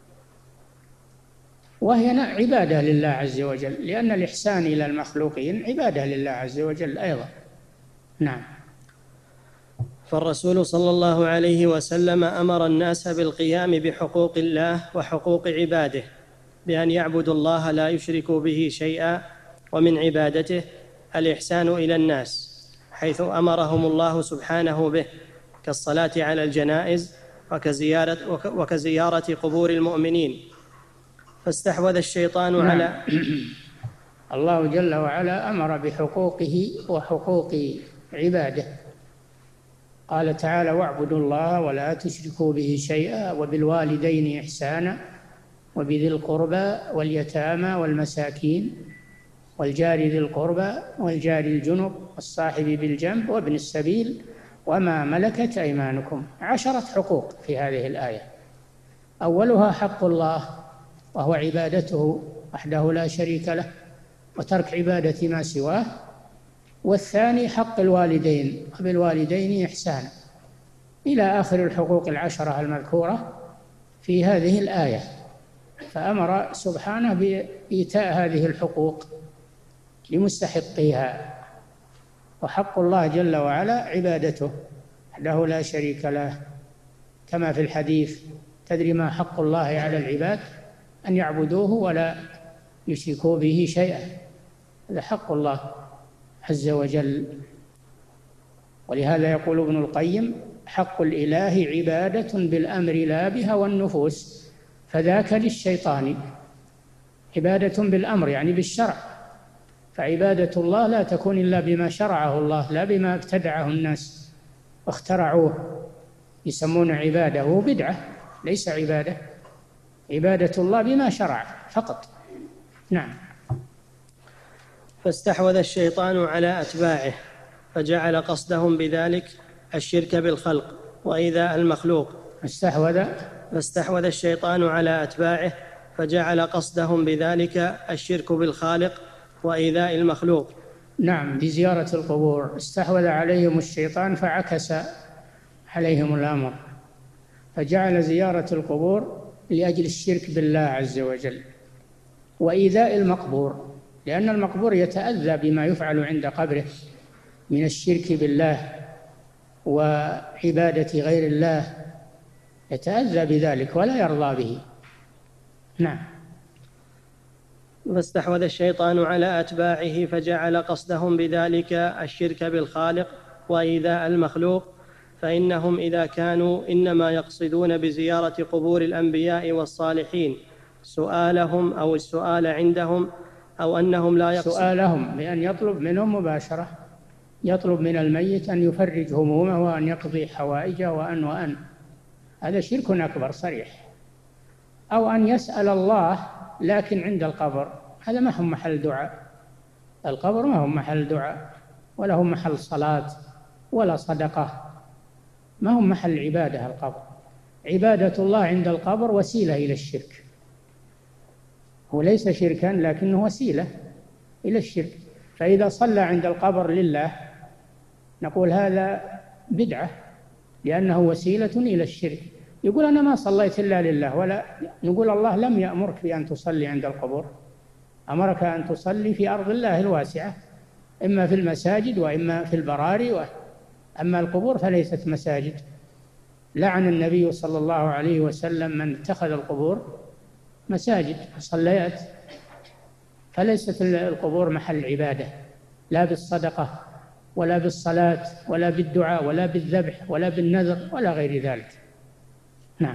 وهي عبادة لله عز وجل، لأن الإحسان إلى المخلوقين عبادة لله عز وجل أيضا. نعم. فالرسول صلى الله عليه وسلم أمر الناس بالقيام بحقوق الله وحقوق عباده، بأن يعبدوا الله لا يشركوا به شيئا، ومن عبادته الإحسان إلى الناس، حيث أمرهم الله سبحانه به، كالصلاة على الجنائز وكزيارة, وكزيارة قبور المؤمنين. فاستحوذ الشيطان نعم. على الله جل وعلا أمر بحقوقه وحقوق عباده. قال تعالى واعبدوا الله ولا تشركوا به شيئا وبالوالدين إحسانا وبذي القربى واليتامى والمساكين والجار ذي القربى والجار الجنب والصاحب بالجنب وابن السبيل وما ملكت أيمانكم. عشرة حقوق في هذه الآية. أولها حق الله، وهو عبادته وحده لا شريك له وترك عبادة ما سواه. والثاني حق الوالدين، وبالوالدين إحسانا، إلى آخر الحقوق العشرة المذكورة في هذه الآية. فأمر سبحانه بإيتاء هذه الحقوق لمستحقيها. وحق الله جل وعلا عبادته وحده لا شريك له، كما في الحديث تدري ما حق الله على العباد؟ أن يعبدوه ولا يشركوا به شيئا. هذا حق الله عز وجل. ولهذا يقول ابن القيم حق الإله عبادة بالأمر لا بهوى النفوس، فذاك للشيطان. عبادة بالأمر يعني بالشرع، فعبادة الله لا تكون إلا بما شرعه الله، لا بما ابتدعه الناس واخترعوه يسمون عبادة، وهو بدعة ليس عبادة. عبادة الله بما شرع فقط. نعم. فاستحوذ الشيطان على أتباعه فجعل قصدهم بذلك الشرك بالخلق وإيذاء المخلوق. استحوذ فاستحوذ الشيطان على أتباعه فجعل قصدهم بذلك الشرك بالخالق وإيذاء المخلوق. نعم، بزيارة القبور استحوذ عليهم الشيطان فعكس عليهم الأمر، فجعل زيارة القبور لأجل الشرك بالله عز وجل وإيذاء المقبور، لأن المقبور يتأذى بما يفعل عند قبره من الشرك بالله وعبادة غير الله، يتأذى بذلك ولا يرضى به. نعم. فاستحوذ الشيطان على أتباعه فجعل قصدهم بذلك الشرك بالخالق وإيذاء المخلوق، فإنهم إذا كانوا إنما يقصدون بزيارة قبور الأنبياء والصالحين سؤالهم أو السؤال عندهم، أو أنهم لا يقصدون سؤالهم بأن يطلب منهم مباشرة، يطلب من الميت أن يفرج همومه وأن يقضي حوائجه وأن وأن هذا شرك أكبر صريح، أو أن يسأل الله لكن عند القبر، هذا ما هو محل دعاء. القبر ما هو محل دعاء ولا هو محل صلاة ولا صدقة، ما هو محل عبادة. القبر عبادة الله عند القبر وسيلة إلى الشرك، هو ليس شركا لكنه وسيلة إلى الشرك. فإذا صلى عند القبر لله نقول هذا بدعة لأنه وسيلة إلى الشرك. يقول أنا ما صليت إلا لله، ولا نقول الله لم يأمرك بأن تصلي عند القبور، أمرك أن تصلي في أرض الله الواسعة، إما في المساجد وإما في البراري و... أما القبور فليست مساجد. لعن النبي صلى الله عليه وسلم من اتخذ القبور مساجد صليات، فليست القبور محل عبادة لا بالصدقة ولا بالصلاة ولا بالدعاء ولا بالذبح ولا بالنذر ولا غير ذلك. نعم.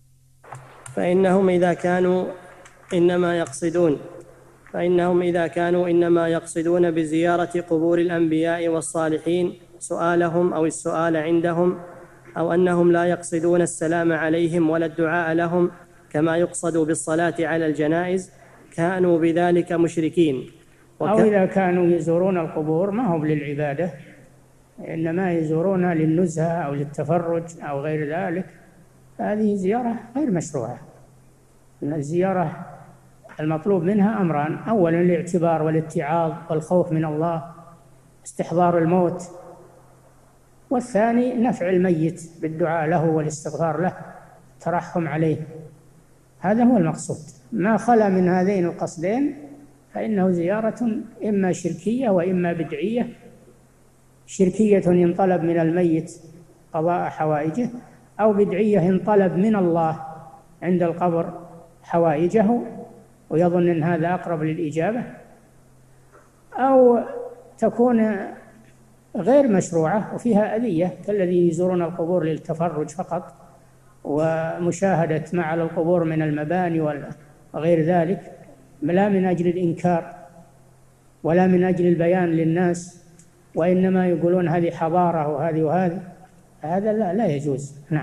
فإنهم إذا كانوا إنما يقصدون فإنهم إذا كانوا إنما يقصدون بزيارة قبور الأنبياء والصالحين سؤالهم أو السؤال عندهم، أو أنهم لا يقصدون السلام عليهم ولا الدعاء لهم كما يقصد بالصلاة على الجنائز، كانوا بذلك مشركين. وك... أو إذا كانوا يزورون القبور ما هم للعبادة، إنما يزورون للنزهة أو للتفرج أو غير ذلك، هذه زيارة غير مشروعة. الزيارة المطلوب منها أمران: أولا الاعتبار والاتعاظ والخوف من الله، استحضار الموت، والثاني نفع الميت بالدعاء له والاستغفار له، ترحم عليه. هذا هو المقصود. ما خلا من هذين القصدين فإنه زيارة إما شركية وإما بدعية. شركية إن طلب من الميت قضاء حوائجه، أو بدعية إن طلب من الله عند القبر حوائجه ويظن أن هذا أقرب للإجابة، أو تكون غير مشروعة وفيها أذية كالذي يزورون القبور للتفرج فقط ومشاهدة ما على القبور من المباني وغير ذلك، لا من أجل الإنكار ولا من أجل البيان للناس، وإنما يقولون هذه حضارة وهذه وهذه، هذا لا, لا يجوز. نعم.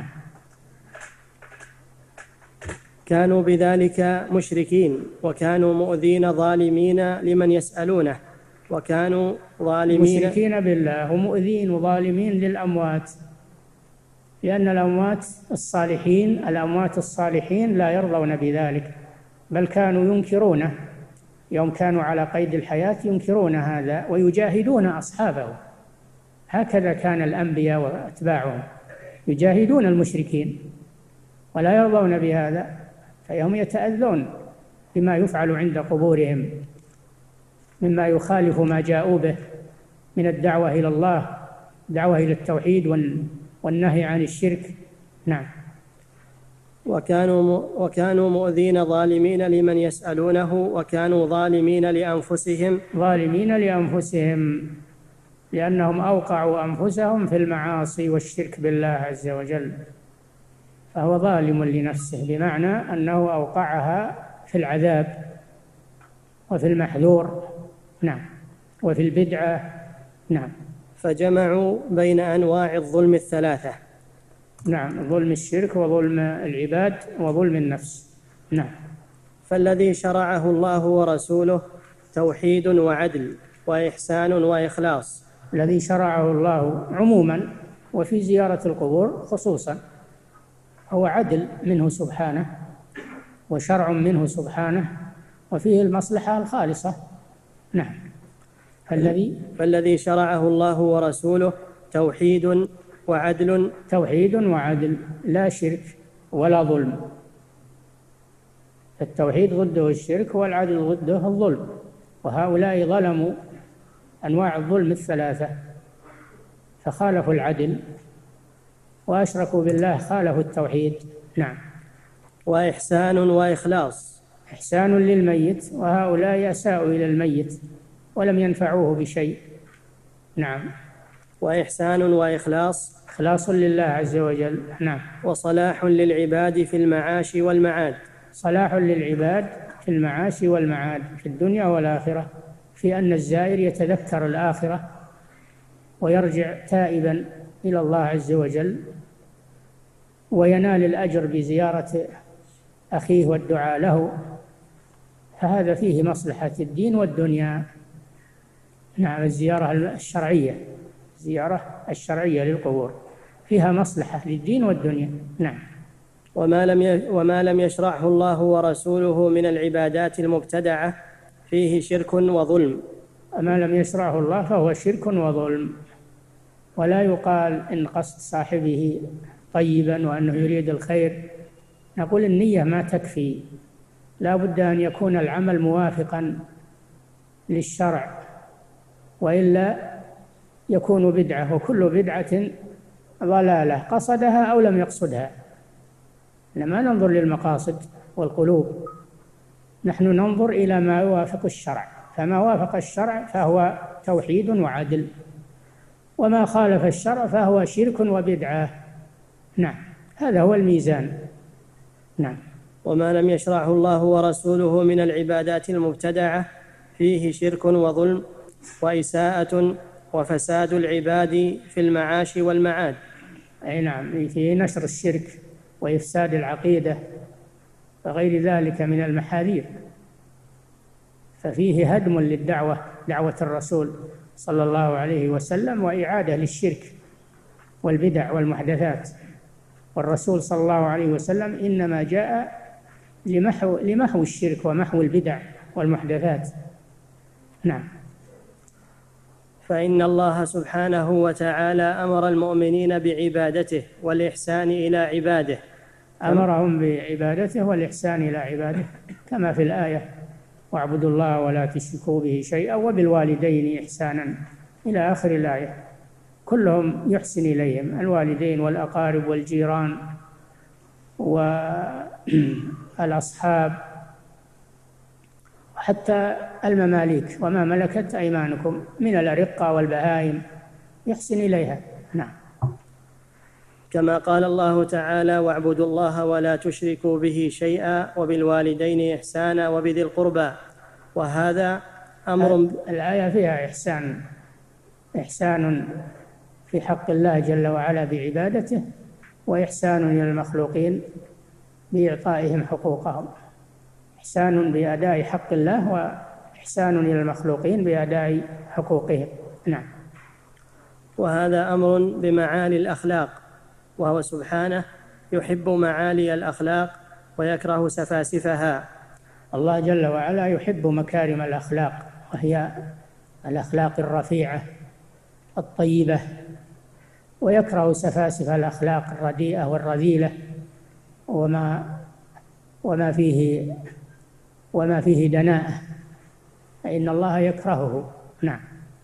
كانوا بذلك مشركين وكانوا مؤذين ظالمين لمن يسألونه، وكانوا ظالمين مشركين بالله ومؤذين وظالمين للأموات، لأن الأموات الصالحين الأموات الصالحين لا يرضون بذلك، بل كانوا ينكرونه يوم كانوا على قيد الحياة، ينكرون هذا ويجاهدون أصحابه. هكذا كان الأنبياء وأتباعهم يجاهدون المشركين ولا يرضون بهذا، فهم يتأذون بما يفعل عند قبورهم مما يخالف ما جاءوا به من الدعوة إلى الله، دعوة إلى التوحيد والنهي عن الشرك. نعم. وكانوا وكانوا مؤذين ظالمين لمن يسألونه، وكانوا ظالمين لأنفسهم ظالمين لأنفسهم لأنهم أوقعوا أنفسهم في المعاصي والشرك بالله عز وجل، فهو ظالم لنفسه بمعنى أنه أوقعها في العذاب وفي المحذور. نعم. وفي البدعة. نعم. فجمعوا بين أنواع الظلم الثلاثة. نعم، ظلم الشرك وظلم العباد وظلم النفس. نعم. فالذي شرعه الله ورسوله توحيد وعدل وإحسان وإخلاص. الذي شرعه الله عموما وفي زيارة القبور خصوصا هو عدل منه سبحانه وشرع منه سبحانه وفيه المصلحة الخالصة. نعم. فالذي فالذي شرعه الله ورسوله توحيد وعدل. توحيد وعدل، لا شرك ولا ظلم. التوحيد ضده الشرك والعدل ضده الظلم، وهؤلاء ظلموا أنواع الظلم الثلاثة فخالفوا العدل وأشركوا بالله، خالفوا التوحيد. نعم. وإحسان وإخلاص. إحسان للميت، وهؤلاء أساءوا إلى الميت ولم ينفعوه بشيء. نعم. وإحسان وإخلاص. إخلاص لله عز وجل. نعم. وصلاح للعباد في المعاش والمعاد. صلاح للعباد في المعاش والمعاد، في الدنيا والآخرة، في أن الزائر يتذكر الآخرة ويرجع تائبا إلى الله عز وجل وينال الأجر بزيارة أخيه والدعاء له، فهذا فيه مصلحة الدين والدنيا. نعم. الزيارة الشرعية، الزيارة الشرعية للقبور فيها مصلحة للدين والدنيا. نعم. وما لم وما لم يشرعه الله ورسوله من العبادات المبتدعة فيه شرك وظلم. ما لم يشرعه الله فهو شرك وظلم، ولا يقال إن قصد صاحبه طيبا وأنه يريد الخير. نقول النية ما تكفي، لا بد أن يكون العمل موافقا للشرع، وإلا يكون بدعة، وكل بدعة ضلالة قصدها أو لم يقصدها. لما ننظر للمقاصد والقلوب، نحن ننظر إلى ما يوافق الشرع، فما وافق الشرع فهو توحيد وعدل، وما خالف الشرع فهو شرك وبدعة. نعم. هذا هو الميزان. نعم. وما لم يشرعه الله ورسوله من العبادات المبتدعة فيه شرك وظلم وإساءة وفساد العباد في المعاش والمعاد. أي نعم، فيه نشر الشرك وإفساد العقيدة وغير ذلك من المحاذير، ففيه هدم للدعوة، دعوة الرسول صلى الله عليه وسلم، وإعادة للشرك والبدع والمحدثات. والرسول صلى الله عليه وسلم إنما جاء لمحو, لمحو الشرك ومحو البدع والمحدثات. نعم. فإن الله سبحانه وتعالى أمر المؤمنين بعبادته والإحسان إلى عباده. أمرهم بعبادته والإحسان إلى عباده كما في الآية: واعبدوا الله ولا تشركوا به شيئا وبالوالدين إحسانا إلى آخر الآية. كلهم يحسن إليهم، الوالدين والأقارب والجيران والأصحاب وحتى المماليك وما ملكت أيمانكم من الأرقة والبهائم يحسن إليها. نعم. كما قال الله تعالى: واعبدوا الله ولا تشركوا به شيئا وبالوالدين إحسانا وبذي القربى. وهذا أمر. الآية فيها إحسان إحسان في حق الله جل وعلا بعبادته، وإحسان إلى المخلوقين بإعطائهم حقوقهم. إحسان بأداء حق الله، وإحسان إلى المخلوقين بأداء حقوقهم. نعم. وهذا أمر بمعالي الأخلاق، وهو سبحانه يحب معالي الأخلاق ويكره سفاسفها. الله جل وعلا يحب مكارم الأخلاق، وهي الأخلاق الرفيعة الطيبة، ويكره سفاسف الأخلاق الرديئة والرذيلة وما وما فيه وما فيه دناءة، فإن الله يكرهه. نعم.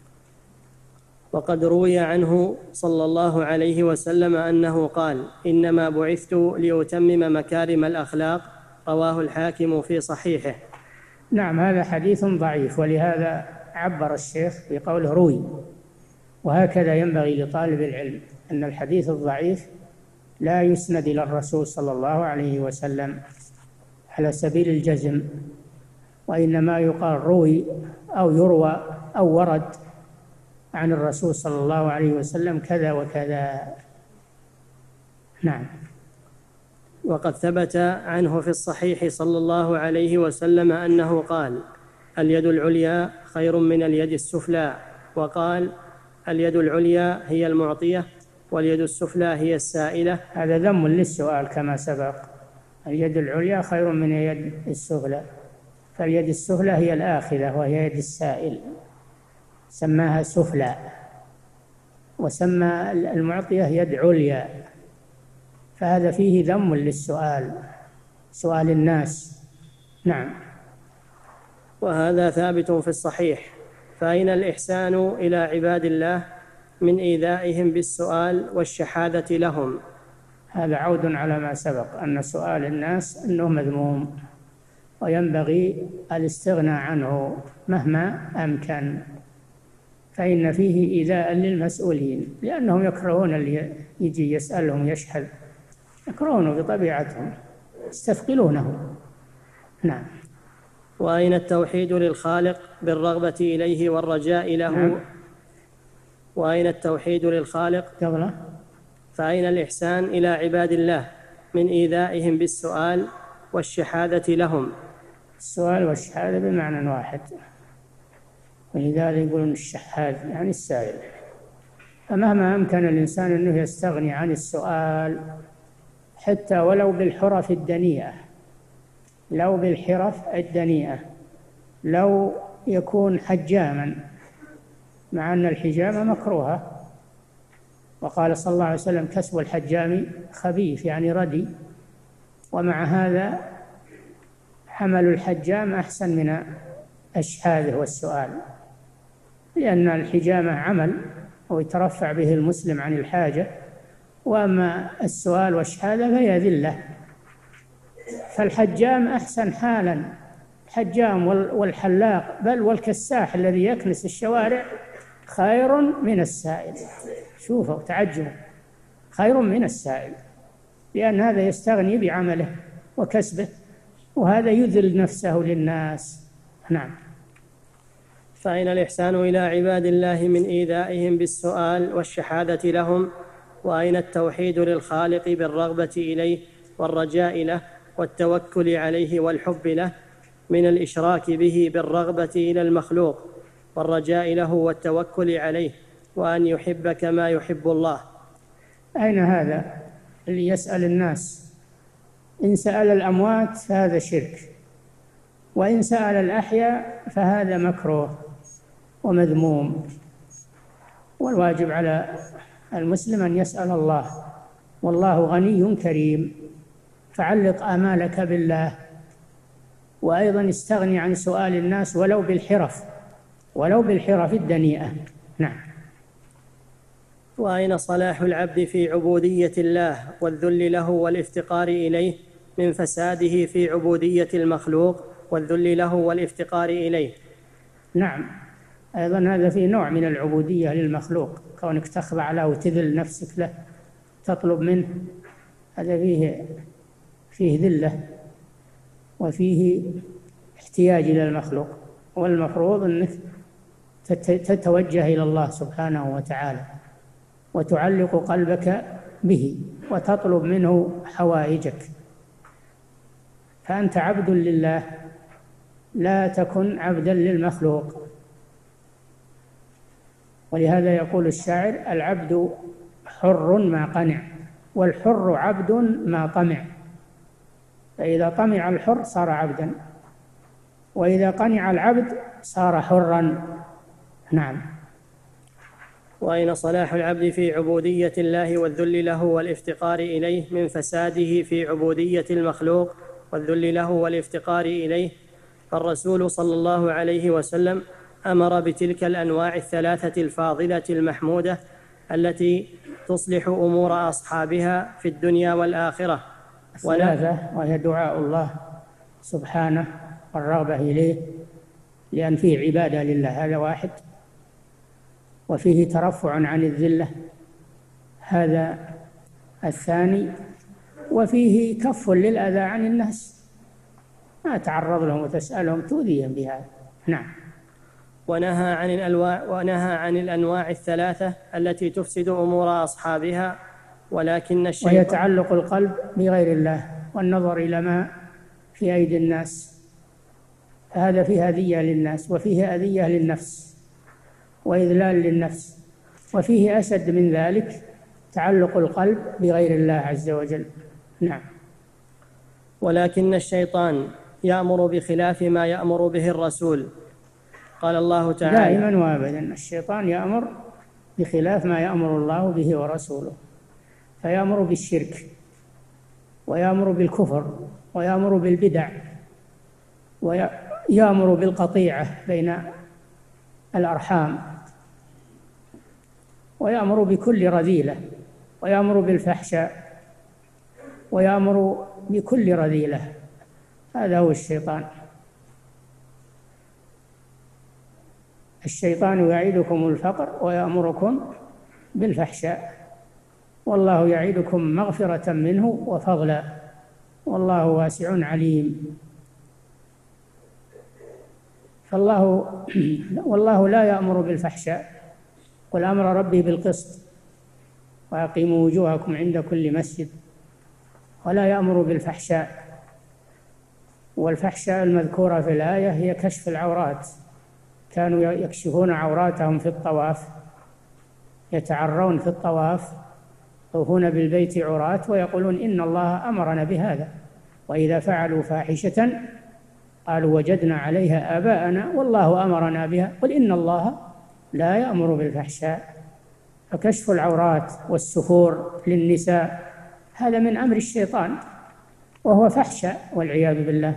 وقد روي عنه صلى الله عليه وسلم أنه قال: إنما بعثت لأتمم مكارم الأخلاق. رواه الحاكم في صحيحه. نعم، هذا حديث ضعيف، ولهذا عبر الشيخ بقوله روي، وهكذا ينبغي لطالب العلم أن الحديث الضعيف لا يسند إلى الرسول صلى الله عليه وسلم على سبيل الجزم، وإنما يقال روي أو يروى أو ورد عن الرسول صلى الله عليه وسلم كذا وكذا. نعم. وقد ثبت عنه في الصحيح صلى الله عليه وسلم أنه قال: اليد العليا خير من اليد السفلى، وقال: اليد العليا هي المعطية واليد السفلى هي السائلة. هذا ذم للسؤال كما سبق، اليد العليا خير من اليد السفلى، فاليد السفلى هي الآخذة وهي يد السائل، سماها سفلى، وسمى المعطية يد عليا، فهذا فيه ذم للسؤال، سؤال الناس. نعم. وهذا ثابت في الصحيح. فأين الإحسان إلى عباد الله من إيذائهم بالسؤال والشحاذة لهم؟ هذا عود على ما سبق، أن سؤال الناس أنه مذموم وينبغي الاستغناء عنه مهما أمكن، فإن فيه إيذاء للمسؤولين، لأنهم يكرهون اللي يجي يسألهم يشحذ، يكرهونه بطبيعتهم، يستثقلونه. نعم. وأين التوحيد للخالق بالرغبة إليه والرجاء له؟ نعم. وأين التوحيد للخالق قبله؟ فأين الإحسان إلى عباد الله من إيذائهم بالسؤال والشحاذة لهم؟ السؤال والشحاذة بمعنى واحد، ولذلك يقولون الشحاذ يعني السائل. فمهما أمكن الإنسان أنه يستغني عن السؤال حتى ولو بالحرف الدنيئة، لو بالحرف الدنيئة، لو يكون حجاما، مع أن الحجامة مكروهة، وقال صلى الله عليه وسلم: كسب الحجام خبيث، يعني ردي، ومع هذا حمل الحجام أحسن من الشحاذة والسؤال، لأن الحجامة عمل ويترفع به المسلم عن الحاجة، وأما السؤال والشحاذة فهي ذلة. فالحجام أحسن حالا، الحجام والحلاق بل والكساح الذي يكنس الشوارع خير من السائل. شوفوا تعجبوا، خير من السائل، لأن هذا يستغني بعمله وكسبه، وهذا يذل نفسه للناس. نعم. فأين الإحسان إلى عباد الله من إيذائهم بالسؤال والشحاذة لهم؟ وأين التوحيد للخالق بالرغبة إليه والرجاء له والتوكل عليه والحب له من الإشراك به بالرغبة إلى المخلوق والرجاء له والتوكل عليه، وأن يحب كما يحب الله؟ أين هذا اللي يسأل الناس؟ إن سأل الأموات فهذا شرك، وإن سأل الأحياء فهذا مكروه ومذموم. والواجب على المسلم أن يسأل الله، والله غني كريم، فعلق آمالك بالله، وأيضا استغني عن سؤال الناس ولو بالحرف، ولو بالحرف الدنيئة. نعم. وأين صلاح العبد في عبودية الله والذل له والافتقار إليه من فساده في عبودية المخلوق والذل له والافتقار إليه؟ نعم، أيضا هذا فيه نوع من العبودية للمخلوق، كونك تخضع له وتذل نفسك له، تطلب منه، هذا فيه فيه ذلة وفيه احتياج إلى المخلوق. والمفروض أنك تتوجه إلى الله سبحانه وتعالى وتعلق قلبك به وتطلب منه حوائجك، فأنت عبد لله، لا تكن عبدا للمخلوق. ولهذا يقول الشاعر: العبد حر ما قنع، والحر عبد ما طمع. فإذا طمع الحر صار عبدا، وإذا قنع العبد صار حرا. نعم. وأين صلاح العبد في عبودية الله والذل له والافتقار إليه من فساده في عبودية المخلوق والذل له والافتقار إليه؟ فالرسول صلى الله عليه وسلم أمر بتلك الأنواع الثلاثة الفاضلة المحمودة التي تصلح أمور أصحابها في الدنيا والآخرة. الثلاثة، وهي دعاء الله سبحانه والرغبة إليه، لأن فيه عبادة لله، هذا واحد، وفيه ترفع عن الذلة، هذا الثاني، وفيه كف للأذى عن الناس، ما تعرض لهم وتسألهم تؤذيهم بهذا. نعم. ونهى عن الأنواع ونهى عن الأنواع الثلاثة التي تفسد أمور أصحابها، ولكن الشيطان وهي تعلق القلب بغير الله والنظر إلى ما في أيدي الناس، هذا فيه أذية للناس وفيه أذية للنفس وإذلال للنفس، وفيه أشد من ذلك تعلق القلب بغير الله عز وجل. نعم. ولكن الشيطان يأمر بخلاف ما يأمر به الرسول. قال الله تعالى: دائما وابدا الشيطان يأمر بخلاف ما يأمر الله به ورسوله، فيأمر بالشرك ويأمر بالكفر ويأمر بالبدع ويأمر بالقطيعة بين الأرحام ويأمر بكل رذيلة ويأمر بالفحشاء ويأمر بكل رذيلة. هذا هو الشيطان. الشيطان يعيدكم الفقر ويأمركم بالفحشاء، والله يعيدكم مغفرة منه وفضلا، والله واسع عليم. فالله والله لا يأمر بالفحشاء، قل أمر ربي بالقسط وأقيموا وجوهكم عند كل مسجد، ولا يأمر بالفحشاء. والفحشاء المذكورة في الآية هي كشف العورات، كانوا يكشفون عوراتهم في الطواف، يتعرون في الطواف يطوفون بالبيت عرات ويقولون إن الله أمرنا بهذا، وإذا فعلوا فاحشة قالوا وجدنا عليها آباءنا والله أمرنا بها، قل إن الله لا يأمر بالفحشاء. فكشف العورات والسفور للنساء هذا من أمر الشيطان وهو فحشاء والعياذ بالله.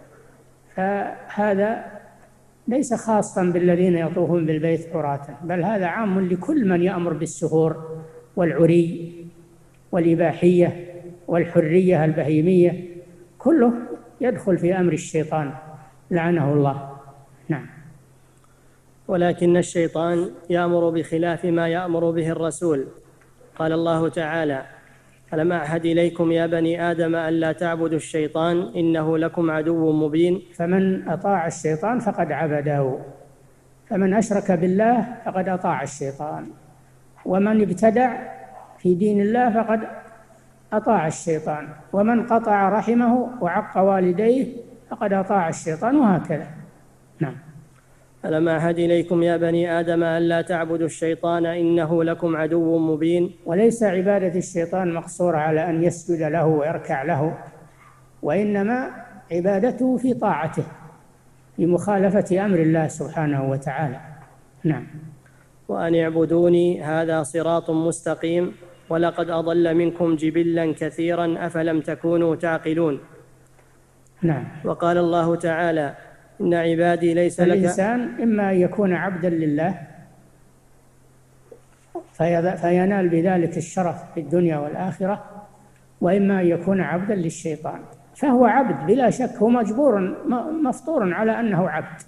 فهذا ليس خاصا بالذين يطوفون بالبيت عراة، بل هذا عام لكل من يأمر بالسفور والعري والإباحية والحرية البهيمية، كله يدخل في أمر الشيطان لعنه الله. نعم. ولكن الشيطان يأمر بخلاف ما يأمر به الرسول. قال الله تعالى: ألم أعهد إليكم يا بني آدم ألا تعبدوا الشيطان إنه لكم عدو مبين. فمن أطاع الشيطان فقد عبده، فمن أشرك بالله فقد أطاع الشيطان، ومن ابتدع في دين الله فقد أطاع الشيطان، ومن قطع رحمه وعق والديه فقد أطاع الشيطان، وهكذا. نعم. ألم أعهد إليكم يا بني آدم ألا تعبدوا الشيطان إنه لكم عدو مبين. وليس عبادة الشيطان مقصورة على أن يسجد له ويركع له، وإنما عبادته في طاعته، في مخالفة أمر الله سبحانه وتعالى. نعم. وأن اعبدوني هذا صراط مستقيم ولقد أضل منكم جبلا كثيرا أفلم تكونوا تعقلون. نعم. وقال الله تعالى: إن عبادي ليس لك. الإنسان إما أن يكون عبدا لله فينال بذلك الشرف في الدنيا والآخرة، وإما أن يكون عبدا للشيطان، فهو عبد بلا شك، هو مجبور مفطور على أنه عبد.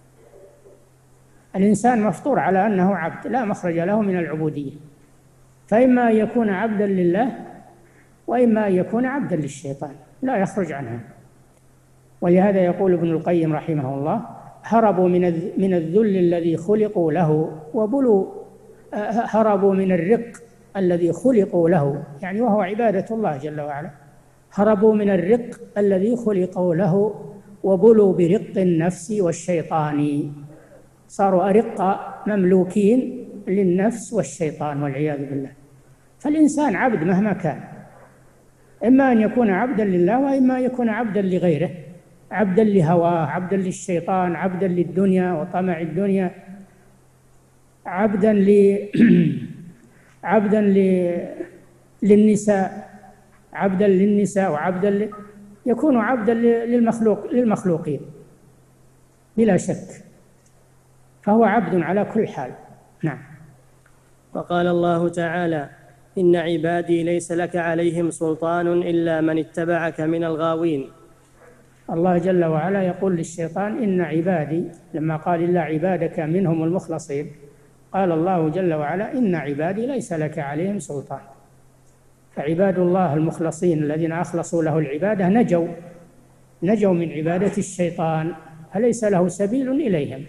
الإنسان مفطور على أنه عبد، لا مخرج له من العبودية، فإما أن يكون عبدا لله وإما أن يكون عبدا للشيطان، لا يخرج عنها. ولهذا يقول ابن القيم رحمه الله: هربوا من الذل الذي خلقوا له وبلوا هربوا من الرق الذي خلقوا له، يعني وهو عبادة الله جل وعلا. هربوا من الرق الذي خلقوا له وبلوا برق النفس والشيطان، صاروا أرقاء مملوكين للنفس والشيطان والعياذ بالله. فالإنسان عبد مهما كان، إما أن يكون عبدا لله وإما أن يكون عبدا لغيره، عبدا لهواه، عبدا للشيطان، عبدا للدنيا وطمع الدنيا، عبدا ل عبدا ل... للنساء عبدا للنساء وعبدا ل... يكون عبدا للمخلوق للمخلوقين بلا شك، فهو عبد على كل حال. نعم. وقال الله تعالى: إن عبادي ليس لك عليهم سلطان إلا من اتبعك من الغاوين. الله جل وعلا يقول للشيطان: إن عبادي، لما قال إلا عبادك منهم المخلصين، قال الله جل وعلا: إن عبادي ليس لك عليهم سلطان. فعباد الله المخلصين الذين أخلصوا له العبادة نجوا نجوا من عبادة الشيطان فليس له سبيل إليهم.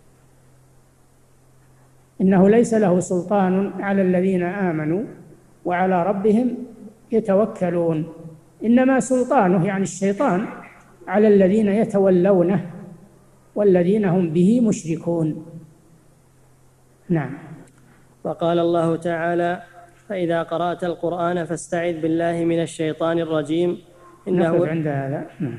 إنه ليس له سلطان على الذين آمنوا وعلى ربهم يتوكلون، إنما سلطانه يعني الشيطان على الذين يتولونه والذين هم به مشركون. نعم. وقال الله تعالى: فإذا قرأت القرآن فاستعذ بالله من الشيطان الرجيم إنه نقف عند هذا. نعم.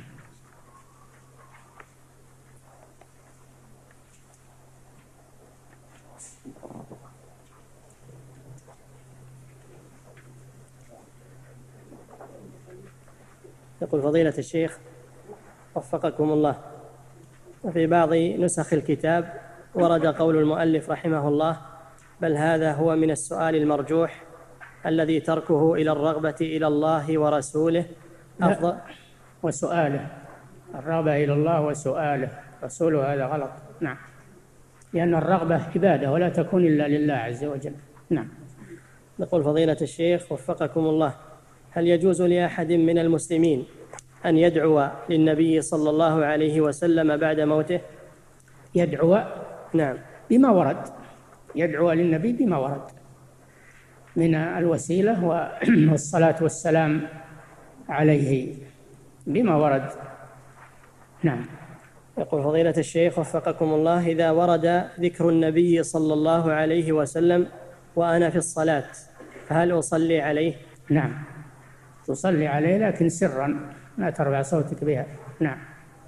يقول فضيلة الشيخ وفقكم الله: وفي بعض نسخ الكتاب ورد قول المؤلف رحمه الله: بل هذا هو من السؤال المرجوح الذي تركه إلى الرغبة إلى الله ورسوله أفضل. وسؤاله، الرغبة إلى الله وسؤاله رسوله، هذا غلط. نعم، لأن الرغبة عبادة ولا تكون إلا لله عز وجل. نعم. يقول فضيلة الشيخ وفقكم الله: هل يجوز لأحد من المسلمين أن يدعو للنبي صلى الله عليه وسلم بعد موته؟ يدعو؟ نعم. بما ورد، يدعو للنبي بما ورد من الوسيلة والصلاة والسلام عليه، بما ورد. نعم. يقول فضيلة الشيخ وفقكم الله: إذا ورد ذكر النبي صلى الله عليه وسلم وأنا في الصلاة فهل أصلي عليه؟ نعم، تصلي عليه لكن سرا، لا ترفع صوتك بها. نعم.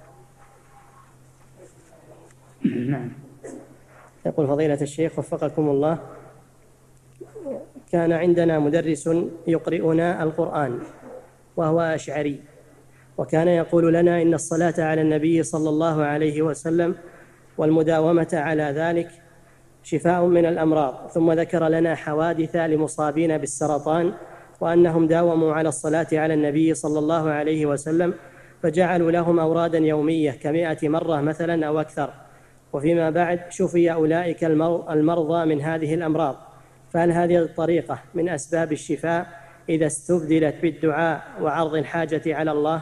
نعم. يقول فضيلة الشيخ وفقكم الله: كان عندنا مدرس يقرئنا القرآن وهو أشعري، وكان يقول لنا إن الصلاة على النبي صلى الله عليه وسلم والمداومة على ذلك شفاء من الأمراض، ثم ذكر لنا حوادث لمصابين بالسرطان وأنهم داوموا على الصلاة على النبي صلى الله عليه وسلم فجعلوا لهم أورادا يومية كمائة مرة مثلا أو أكثر، وفيما بعد شفي أولئك المرضى من هذه الأمراض، فهل هذه الطريقة من أسباب الشفاء إذا استبدلت بالدعاء وعرض الحاجة على الله؟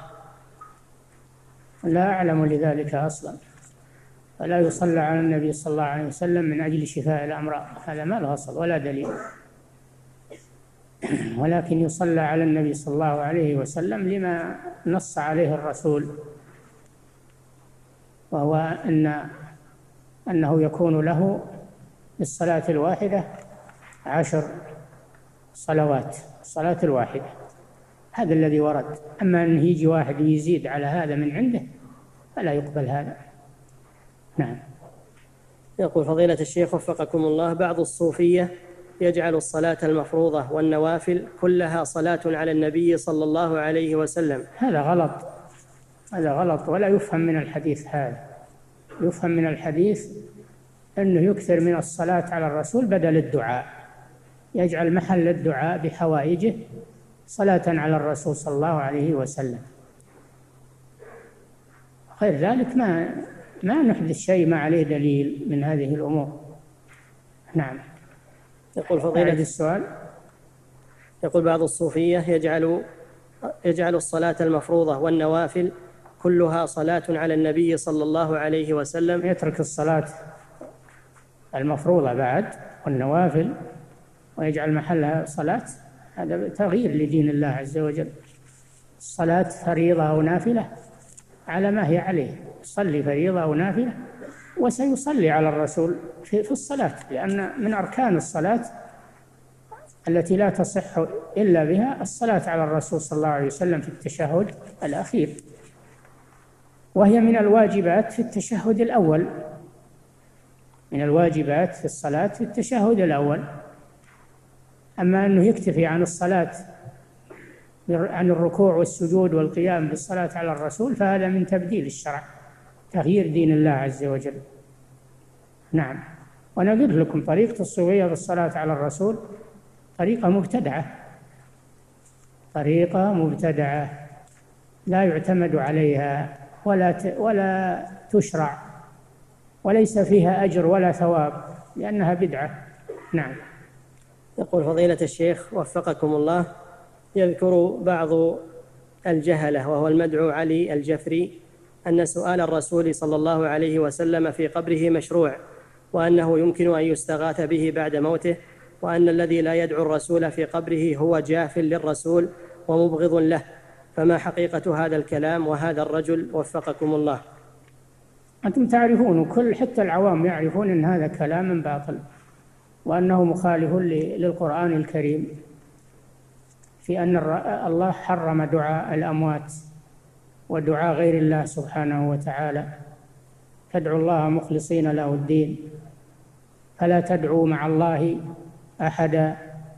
لا أعلم لذلك أصلا، فلا يصلى على النبي صلى الله عليه وسلم من أجل شفاء الأمراض، هذا ما له أصل ولا دليل. ولكن يصلى على النبي صلى الله عليه وسلم لما نص عليه الرسول، وهو أن أنه يكون له بالصلاة الواحدة عشر صلوات، الصلاة الواحدة، هذا الذي ورد. أما أن يجي واحد يزيد على هذا من عنده فلا يقبل هذا. نعم. يقول فضيلة الشيخ وفقكم الله: بعض الصوفية يجعل الصلاة المفروضة والنوافل كلها صلاة على النبي صلى الله عليه وسلم. هذا غلط، هذا غلط ولا يفهم من الحديث هذا. يفهم من الحديث أنه يكثر من الصلاة على الرسول بدل الدعاء، يجعل محل الدعاء بحوائجه صلاة على الرسول صلى الله عليه وسلم. غير ذلك ما ما نحدث شيء ما عليه دليل من هذه الأمور. نعم. يقول فضيلة السؤال: يقول بعض الصوفية يجعل يجعل الصلاة المفروضة والنوافل كلها صلاة على النبي صلى الله عليه وسلم، يترك الصلاة المفروضة بعد والنوافل ويجعل محلها صلاة، هذا تغيير لدين الله عز وجل. الصلاة فريضة أو نافلة على ما هي عليه، صلي فريضة أو نافلة وسيصلي على الرسول في الصلاة، لأن من أركان الصلاة التي لا تصح إلا بها الصلاة على الرسول صلى الله عليه وسلم في التشهد الأخير، وهي من الواجبات في التشهد الأول، من الواجبات في الصلاة في التشهد الأول. أما أنه يكتفي عن الصلاة عن الركوع والسجود والقيام بالصلاة على الرسول فهذا من تبديل الشرع، تغيير دين الله عز وجل. نعم. وأنا قلت لكم طريقة الصوفية بالصلاة على الرسول طريقة مبتدعة، طريقة مبتدعة لا يعتمد عليها ولا ولا تشرع وليس فيها أجر ولا ثواب لأنها بدعة. نعم. يقول فضيلة الشيخ وفقكم الله: يذكر بعض الجهلة وهو المدعو علي الجفري أن سؤال الرسول صلى الله عليه وسلم في قبره مشروع، وأنه يمكن أن يستغاث به بعد موته، وأن الذي لا يدعو الرسول في قبره هو جاف للرسول ومبغض له، فما حقيقة هذا الكلام وهذا الرجل وفقكم الله؟ أنتم تعرفون، كل حتى العوام يعرفون أن هذا كلام باطل، وأنه مخالف للقرآن الكريم في أن الله حرم دعاء الأموات ودعاء غير الله سبحانه وتعالى. فادعوا الله مخلصين له الدين، فلا تدعوا مع الله أحدا،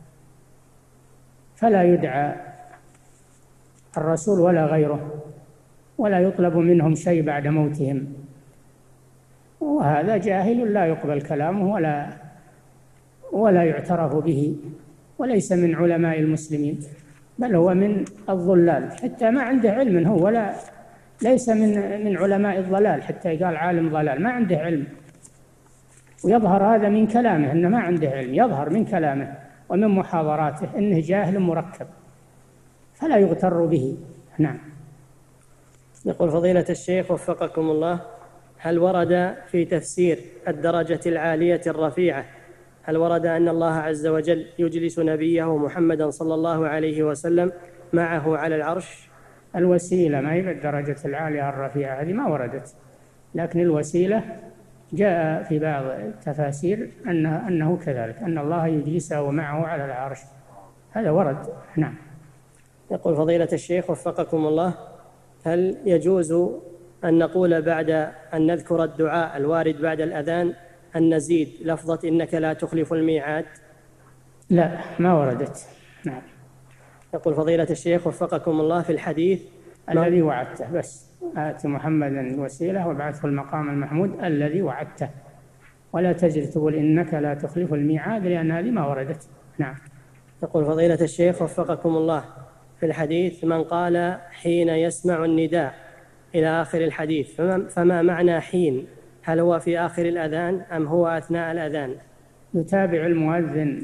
فلا يدعى الرسول ولا غيره، ولا يطلب منهم شيء بعد موتهم، وهذا جاهل لا يقبل كلامه ولا ولا يعترف به، وليس من علماء المسلمين، بل هو من الضلال، حتى ما عنده علم هو، ولا ليس من من علماء الضلال حتى يقال عالم ضلال، ما عنده علم. ويظهر هذا من كلامه أنه ما عنده علم، يظهر من كلامه ومن محاضراته أنه جاهل مركب، فلا يغتر به. نعم. يقول فضيلة الشيخ وفقكم الله: هل ورد في تفسير الدرجة العالية الرفيعة، هل ورد أن الله عز وجل يجلس نبيه محمدا صلى الله عليه وسلم معه على العرش؟ الوسيلة ما هي بالدرجة العالية الرفيعة، هذه ما وردت، لكن الوسيلة جاء في بعض التفاسير أنه, أنه كذلك، أن الله يجلسه معه على العرش، هذا ورد. نعم. يقول فضيلة الشيخ وفقكم الله: هل يجوز أن نقول بعد أن نذكر الدعاء الوارد بعد الأذان أن نزيد لفظة إنك لا تخلف الميعاد؟ لا، ما وردت. نعم. يقول فضيلة الشيخ وفقكم الله: في الحديث الذي وعدته، بس آت محمدا الوسيلة وابعثه المقام المحمود الذي وعدته، ولا تجد تقول إنك لا تخلف الميعاد، لأن هذه ما وردت. نعم. يقول فضيلة الشيخ وفقكم الله: في الحديث من قال حين يسمع النداء إلى آخر الحديث، فما معنى حين؟ هل هو في آخر الأذان أم هو أثناء الأذان؟ يتابع المؤذن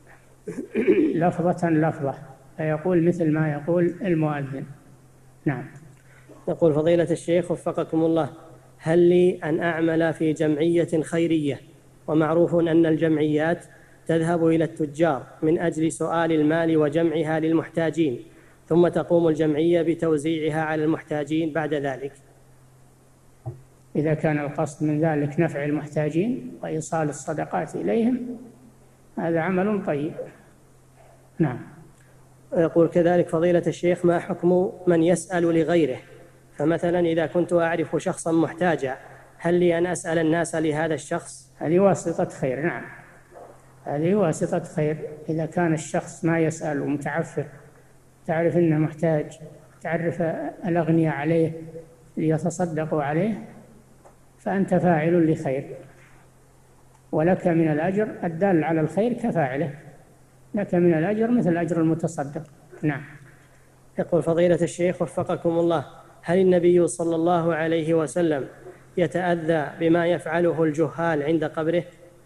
لفظة لفظة، فيقول مثل ما يقول المؤذن. نعم. يقول فضيلة الشيخ وفقكم الله: هل لي أن أعمل في جمعية خيرية، ومعروف أن الجمعيات تذهب إلى التجار من أجل سؤال المال وجمعها للمحتاجين، ثم تقوم الجمعية بتوزيعها على المحتاجين بعد ذلك؟ إذا كان القصد من ذلك نفع المحتاجين وإيصال الصدقات إليهم، هذا عمل طيب. نعم. يقول كذلك فضيلة الشيخ: ما حكم من يسأل لغيره؟ فمثلا إذا كنت أعرف شخصا محتاجا، هل لي أن أسأل الناس لهذا الشخص؟ هذه واسطة خير. نعم، هذه واسطة خير. إذا كان الشخص ما يسأل ومتعفف، تعرف أنه محتاج، تعرف الأغنياء عليه ليتصدقوا عليه، فأنت فاعل لخير، ولك من الأجر الدال على الخير كفاعله، لك من الأجر مثل أجر المتصدق. نعم. يقول فضيلة الشيخ وفقكم الله: هل النبي صلى الله عليه وسلم يتأذى بما يفعله الجهال عند قبره؟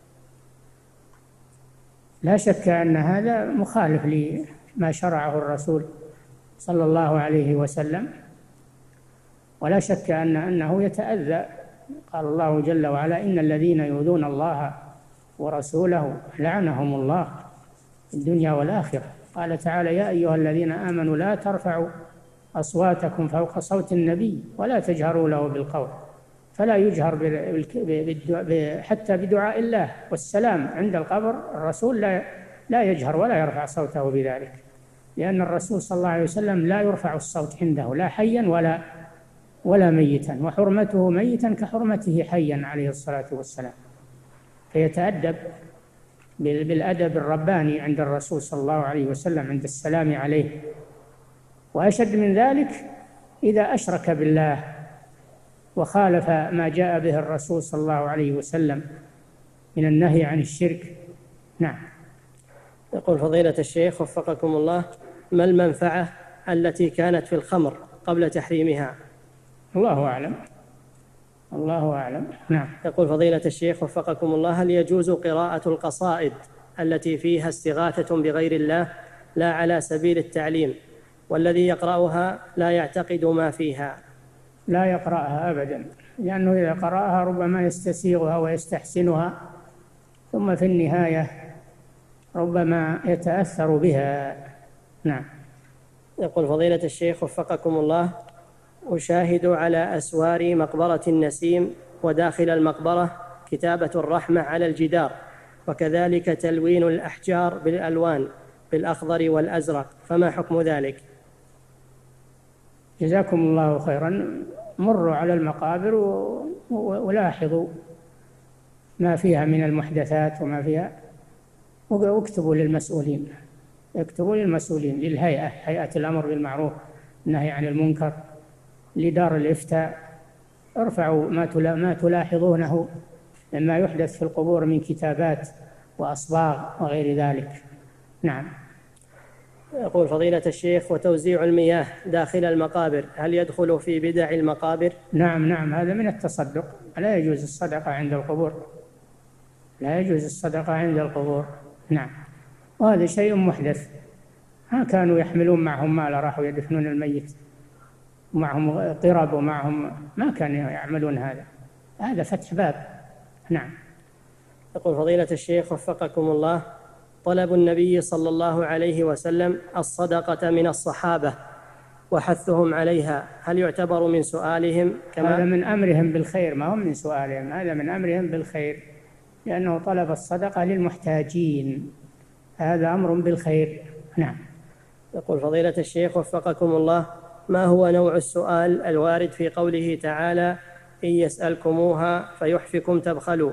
لا شك أن هذا مخالف لما شرعه الرسول صلى الله عليه وسلم، ولا شك أن أنه يتأذى. قال الله جل وعلا: إن الذين يؤذون الله ورسوله لعنهم الله في الدنيا والآخرة. قال تعالى: يا أيها الذين آمنوا لا ترفعوا أصواتكم فوق صوت النبي ولا تجهروا له بالقول. فلا يجهر حتى بدعاء الله والسلام عند القبر، الرسول لا لا يجهر ولا يرفع صوته بذلك، لأن الرسول صلى الله عليه وسلم لا يرفع الصوت عنده لا حيا ولا ولا ميتا، وحرمته ميتا كحرمته حيا عليه الصلاة والسلام. فيتأدب بالأدب الرباني عند الرسول صلى الله عليه وسلم عند السلام عليه. وأشد من ذلك إذا أشرك بالله وخالف ما جاء به الرسول صلى الله عليه وسلم من النهي عن الشرك. نعم. يقول فضيلة الشيخ وفقكم الله: ما المنفعة التي كانت في الخمر قبل تحريمها؟ الله أعلم، الله أعلم. نعم. يقول فضيلة الشيخ وفقكم الله: هل يجوز قراءة القصائد التي فيها استغاثة بغير الله لا على سبيل التعليم، والذي يقرأها لا يعتقد ما فيها. لا يقرأها أبدا، لأنه إذا قرأها ربما يستسيغها ويستحسنها، ثم في النهاية ربما يتأثر بها. نعم. يقول فضيلة الشيخ وفقكم الله: أشاهد على أسوار مقبرة النسيم وداخل المقبرة كتابة الرحمة على الجدار، وكذلك تلوين الأحجار بالألوان بالأخضر والأزرق، فما حكم ذلك؟ جزاكم الله خيرا. مروا على المقابر ولاحظوا ما فيها من المحدثات وما فيها، واكتبوا للمسؤولين، اكتبوا للمسؤولين، للهيئة، هيئة الأمر بالمعروف والنهي عن المنكر، لدار الإفتاء، ارفعوا ما تلاحظونه مما يحدث في القبور من كتابات وأصباغ وغير ذلك. نعم. يقول فضيلة الشيخ: وتوزيع المياه داخل المقابر هل يدخل في بدع المقابر؟ نعم نعم، هذا من التصدق، لا يجوز الصدقة عند القبور، لا يجوز الصدقة عند القبور. نعم، وهذا شيء محدث. ما كانوا يحملون معهم مال راحوا يدفنون الميت، معهم قرب ومعهم، ما كانوا يعملون هذا، هذا فتح باب. نعم. يقول فضيلة الشيخ وفقكم الله: طلب النبي صلى الله عليه وسلم الصدقة من الصحابة وحثهم عليها هل يعتبر من سؤالهم؟ كما هذا من أمرهم بالخير، ما هم من سؤالهم، هذا من أمرهم بالخير، لأنه طلب الصدقة للمحتاجين، هذا أمر بالخير. نعم. يقول فضيلة الشيخ وفقكم الله: ما هو نوع السؤال الوارد في قوله تعالى: إن يسألكموها فيحفكم تبخلوا؟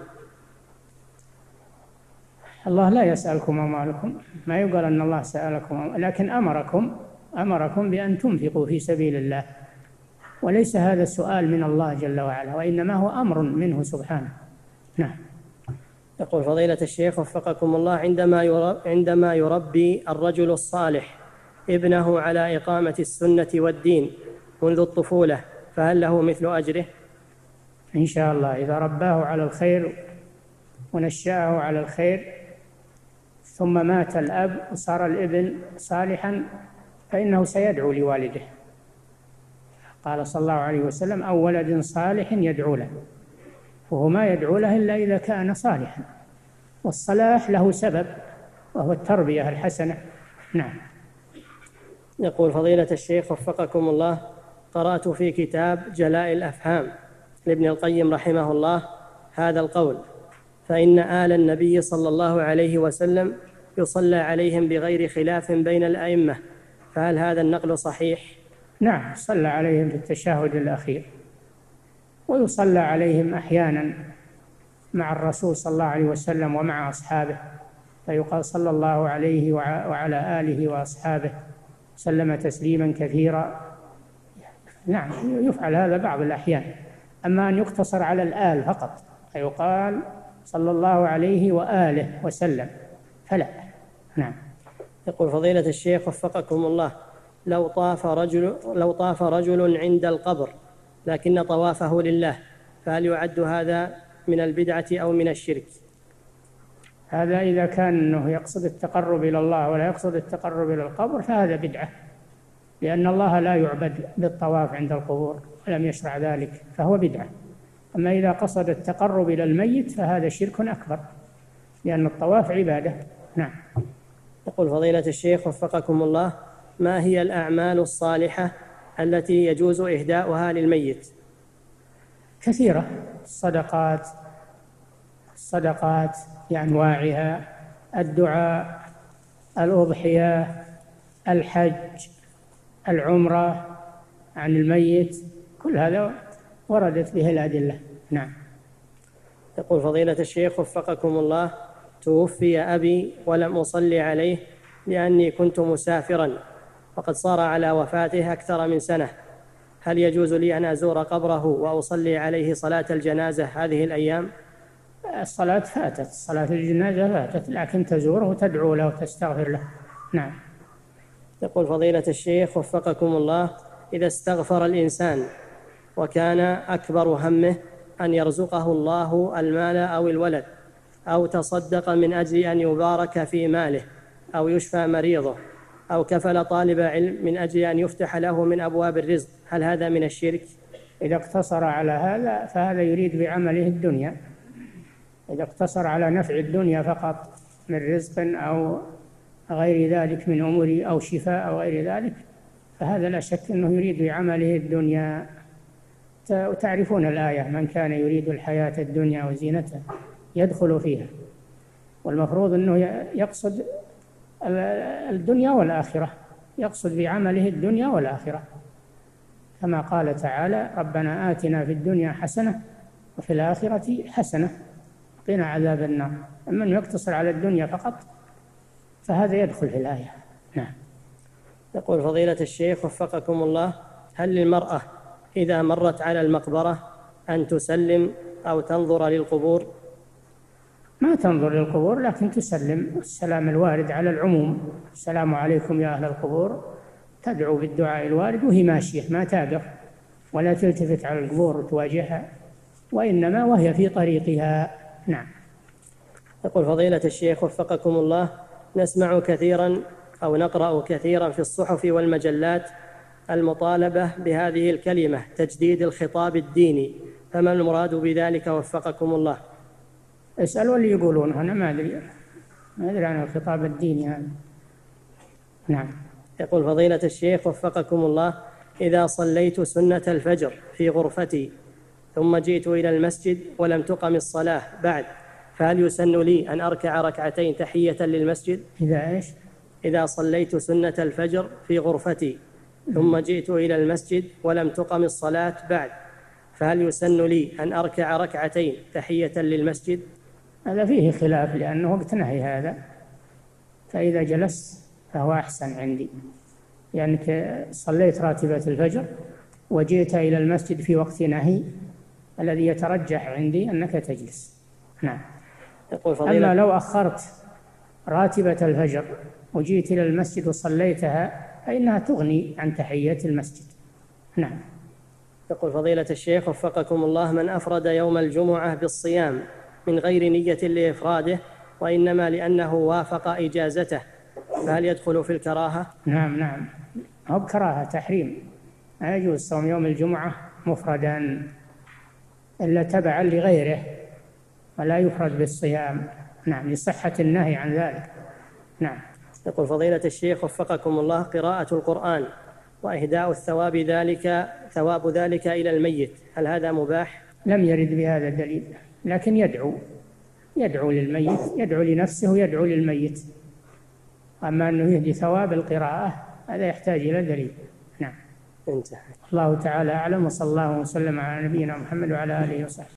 الله لا يسألكم أموالكم، ما يقال أن الله سألكم، لكن أمركم أمركم بأن تنفقوا في سبيل الله، وليس هذا السؤال من الله جل وعلا، وإنما هو أمر منه سبحانه. نعم. يقول فضيلة الشيخ وفقكم الله: عندما يرب عندما يربي الرجل الصالح ابنه على إقامة السنة والدين منذ الطفولة فهل له مثل أجره؟ إن شاء الله، إذا رباه على الخير ونشأه على الخير ثم مات الأب وصار الابن صالحا فإنه سيدعو لوالده. قال صلى الله عليه وسلم: أو ولد صالح يدعو له، وهو ما يدعو له إلا إذا كان صالحا، والصلاح له سبب وهو التربية الحسنة. نعم. يقول فضيلة الشيخ وفقكم الله: قرأت في كتاب جلاء الأفهام لابن القيم رحمه الله هذا القول: فإن آل النبي صلى الله عليه وسلم يصلى عليهم بغير خلاف بين الأئمة، فهل هذا النقل صحيح؟ نعم، صلى عليهم في التشهد الأخير، ويصلى عليهم أحيانا مع الرسول صلى الله عليه وسلم ومع أصحابه، فيقال صلى الله عليه وعلى آله وأصحابه سلم تسليما كثيرا. نعم، يفعل هذا بعض الأحيان، أما أن يقتصر على الآل فقط فيقال صلى الله عليه وآله وسلم فلا. نعم. يقول فضيلة الشيخ وفقكم الله: لو طاف رجل لو طاف رجل عند القبر لكن طوافه لله، فهل يعد هذا من البدعة أو من الشرك؟ هذا إذا كان أنه يقصد التقرب إلى الله ولا يقصد التقرب إلى القبر فهذا بدعة، لأن الله لا يعبد بالطواف عند القبور ولم يشرع ذلك، فهو بدعة. أما إذا قصد التقرب إلى الميت فهذا شرك أكبر، لأن الطواف عبادة. نعم. يقول فضيلة الشيخ وفقكم الله: ما هي الأعمال الصالحة التي يجوز إهداؤها للميت؟ كثيرة، الصدقات الصدقات بأنواعها، الدعاء، الأضحية، الحج، العمرة عن الميت، كل هذا وردت به الأدلة. نعم. يقول فضيلة الشيخ وفقكم الله: توفي أبي ولم أصلي عليه لأني كنت مسافرا وقد صار على وفاته أكثر من سنة، هل يجوز لي أن أزور قبره وأصلي عليه صلاة الجنازة هذه الأيام؟ الصلاة فاتت، صلاة الجنازة فاتت، لكن تزوره وتدعو له وتستغفر له. نعم. يقول فضيلة الشيخ وفقكم الله: إذا استغفر الإنسان وكان أكبر همه أن يرزقه الله المال أو الولد، أو تصدق من أجل أن يبارك في ماله، أو يشفى مريضه، أو كفل طالب علم من أجل أن يفتح له من أبواب الرزق، هل هذا من الشرك؟ إذا اقتصر على هذا فهذا يريد بعمله الدنيا. إذا اقتصر على نفع الدنيا فقط من رزق أو غير ذلك من أمور أو شفاء أو غير ذلك، فهذا لا شك أنه يريد بعمله الدنيا. وتعرفون الآية: من كان يريد الحياة الدنيا وزينتها يدخل فيها. والمفروض أنه يقصد الدنيا والآخرة، يقصد بعمله الدنيا والآخرة، كما قال تعالى: ربنا آتنا في الدنيا حسنة وفي الآخرة حسنة قنا عذاب النار. أما أنه يقتصر على الدنيا فقط فهذا يدخل في الآية. نعم. يقول فضيلة الشيخ وفقكم الله: هل للمرأة إذا مرت على المقبرة أن تسلم أو تنظر للقبور؟ ما تنظر للقبور، لكن تسلم السلام الوارد على العموم: السلام عليكم يا أهل القبور، تدعو بالدعاء الوارد وهي ماشية، ما تقف ولا تلتفت على القبور وتواجهها، وإنما وهي في طريقها. نعم. يقول فضيلة الشيخ وفقكم الله: نسمع كثيرا أو نقرأ كثيرا في الصحف والمجلات المطالبة بهذه الكلمة تجديد الخطاب الديني، فما المراد بذلك وفقكم الله؟ اسألوا اللي يقولون، أنا ما أدري ما أدري عن الخطاب الديني هذا. نعم. يقول فضيلة الشيخ وفقكم الله: إذا صليت سنة الفجر في غرفتي ثم جئت إلى المسجد ولم تقم الصلاة بعد، فهل يسن لي أن أركع ركعتين تحية للمسجد؟ إذا إيش؟ إذا صليت سنة الفجر في غرفتي ثم جئت إلى المسجد ولم تقم الصلاة بعد، فهل يسن لي أن أركع ركعتين تحية للمسجد؟ هذا فيه خلاف، لأنه وقت نهي هذا، فإذا جلست فهو أحسن عندي، لأنك يعني صليت راتبة الفجر وجئت إلى المسجد في وقت نهي، الذي يترجح عندي أنك تجلس. نعم. أما لو أخرت راتبة الفجر وجئت إلى المسجد وصليتها فإنها تغني عن تحية المسجد. نعم. يقول فضيلة الشيخ وفقكم الله: من أفرد يوم الجمعة بالصيام من غير نية لإفراده وإنما لأنه وافق إجازته، فهل يدخل في الكراهة؟ نعم نعم، هو بكراهة، تحريم، لا يجوز صوم يوم الجمعة مفردا إلا تبعا لغيره، ولا يفرد بالصيام. نعم، لصحة النهي عن ذلك. نعم. يقول فضيلة الشيخ وفقكم الله: قراءة القرآن وإهداء الثواب ذلك ثواب ذلك إلى الميت، هل هذا مباح؟ لم يرد بهذا الدليل، لكن يدعو يدعو للميت، يدعو لنفسه ويدعو للميت. أما أنه يهدي ثواب القراءة هذا يحتاج إلى دليل. نعم. انتهى. الله تعالى أعلم، وصلى الله وسلم على نبينا محمد وعلى آله وصحبه.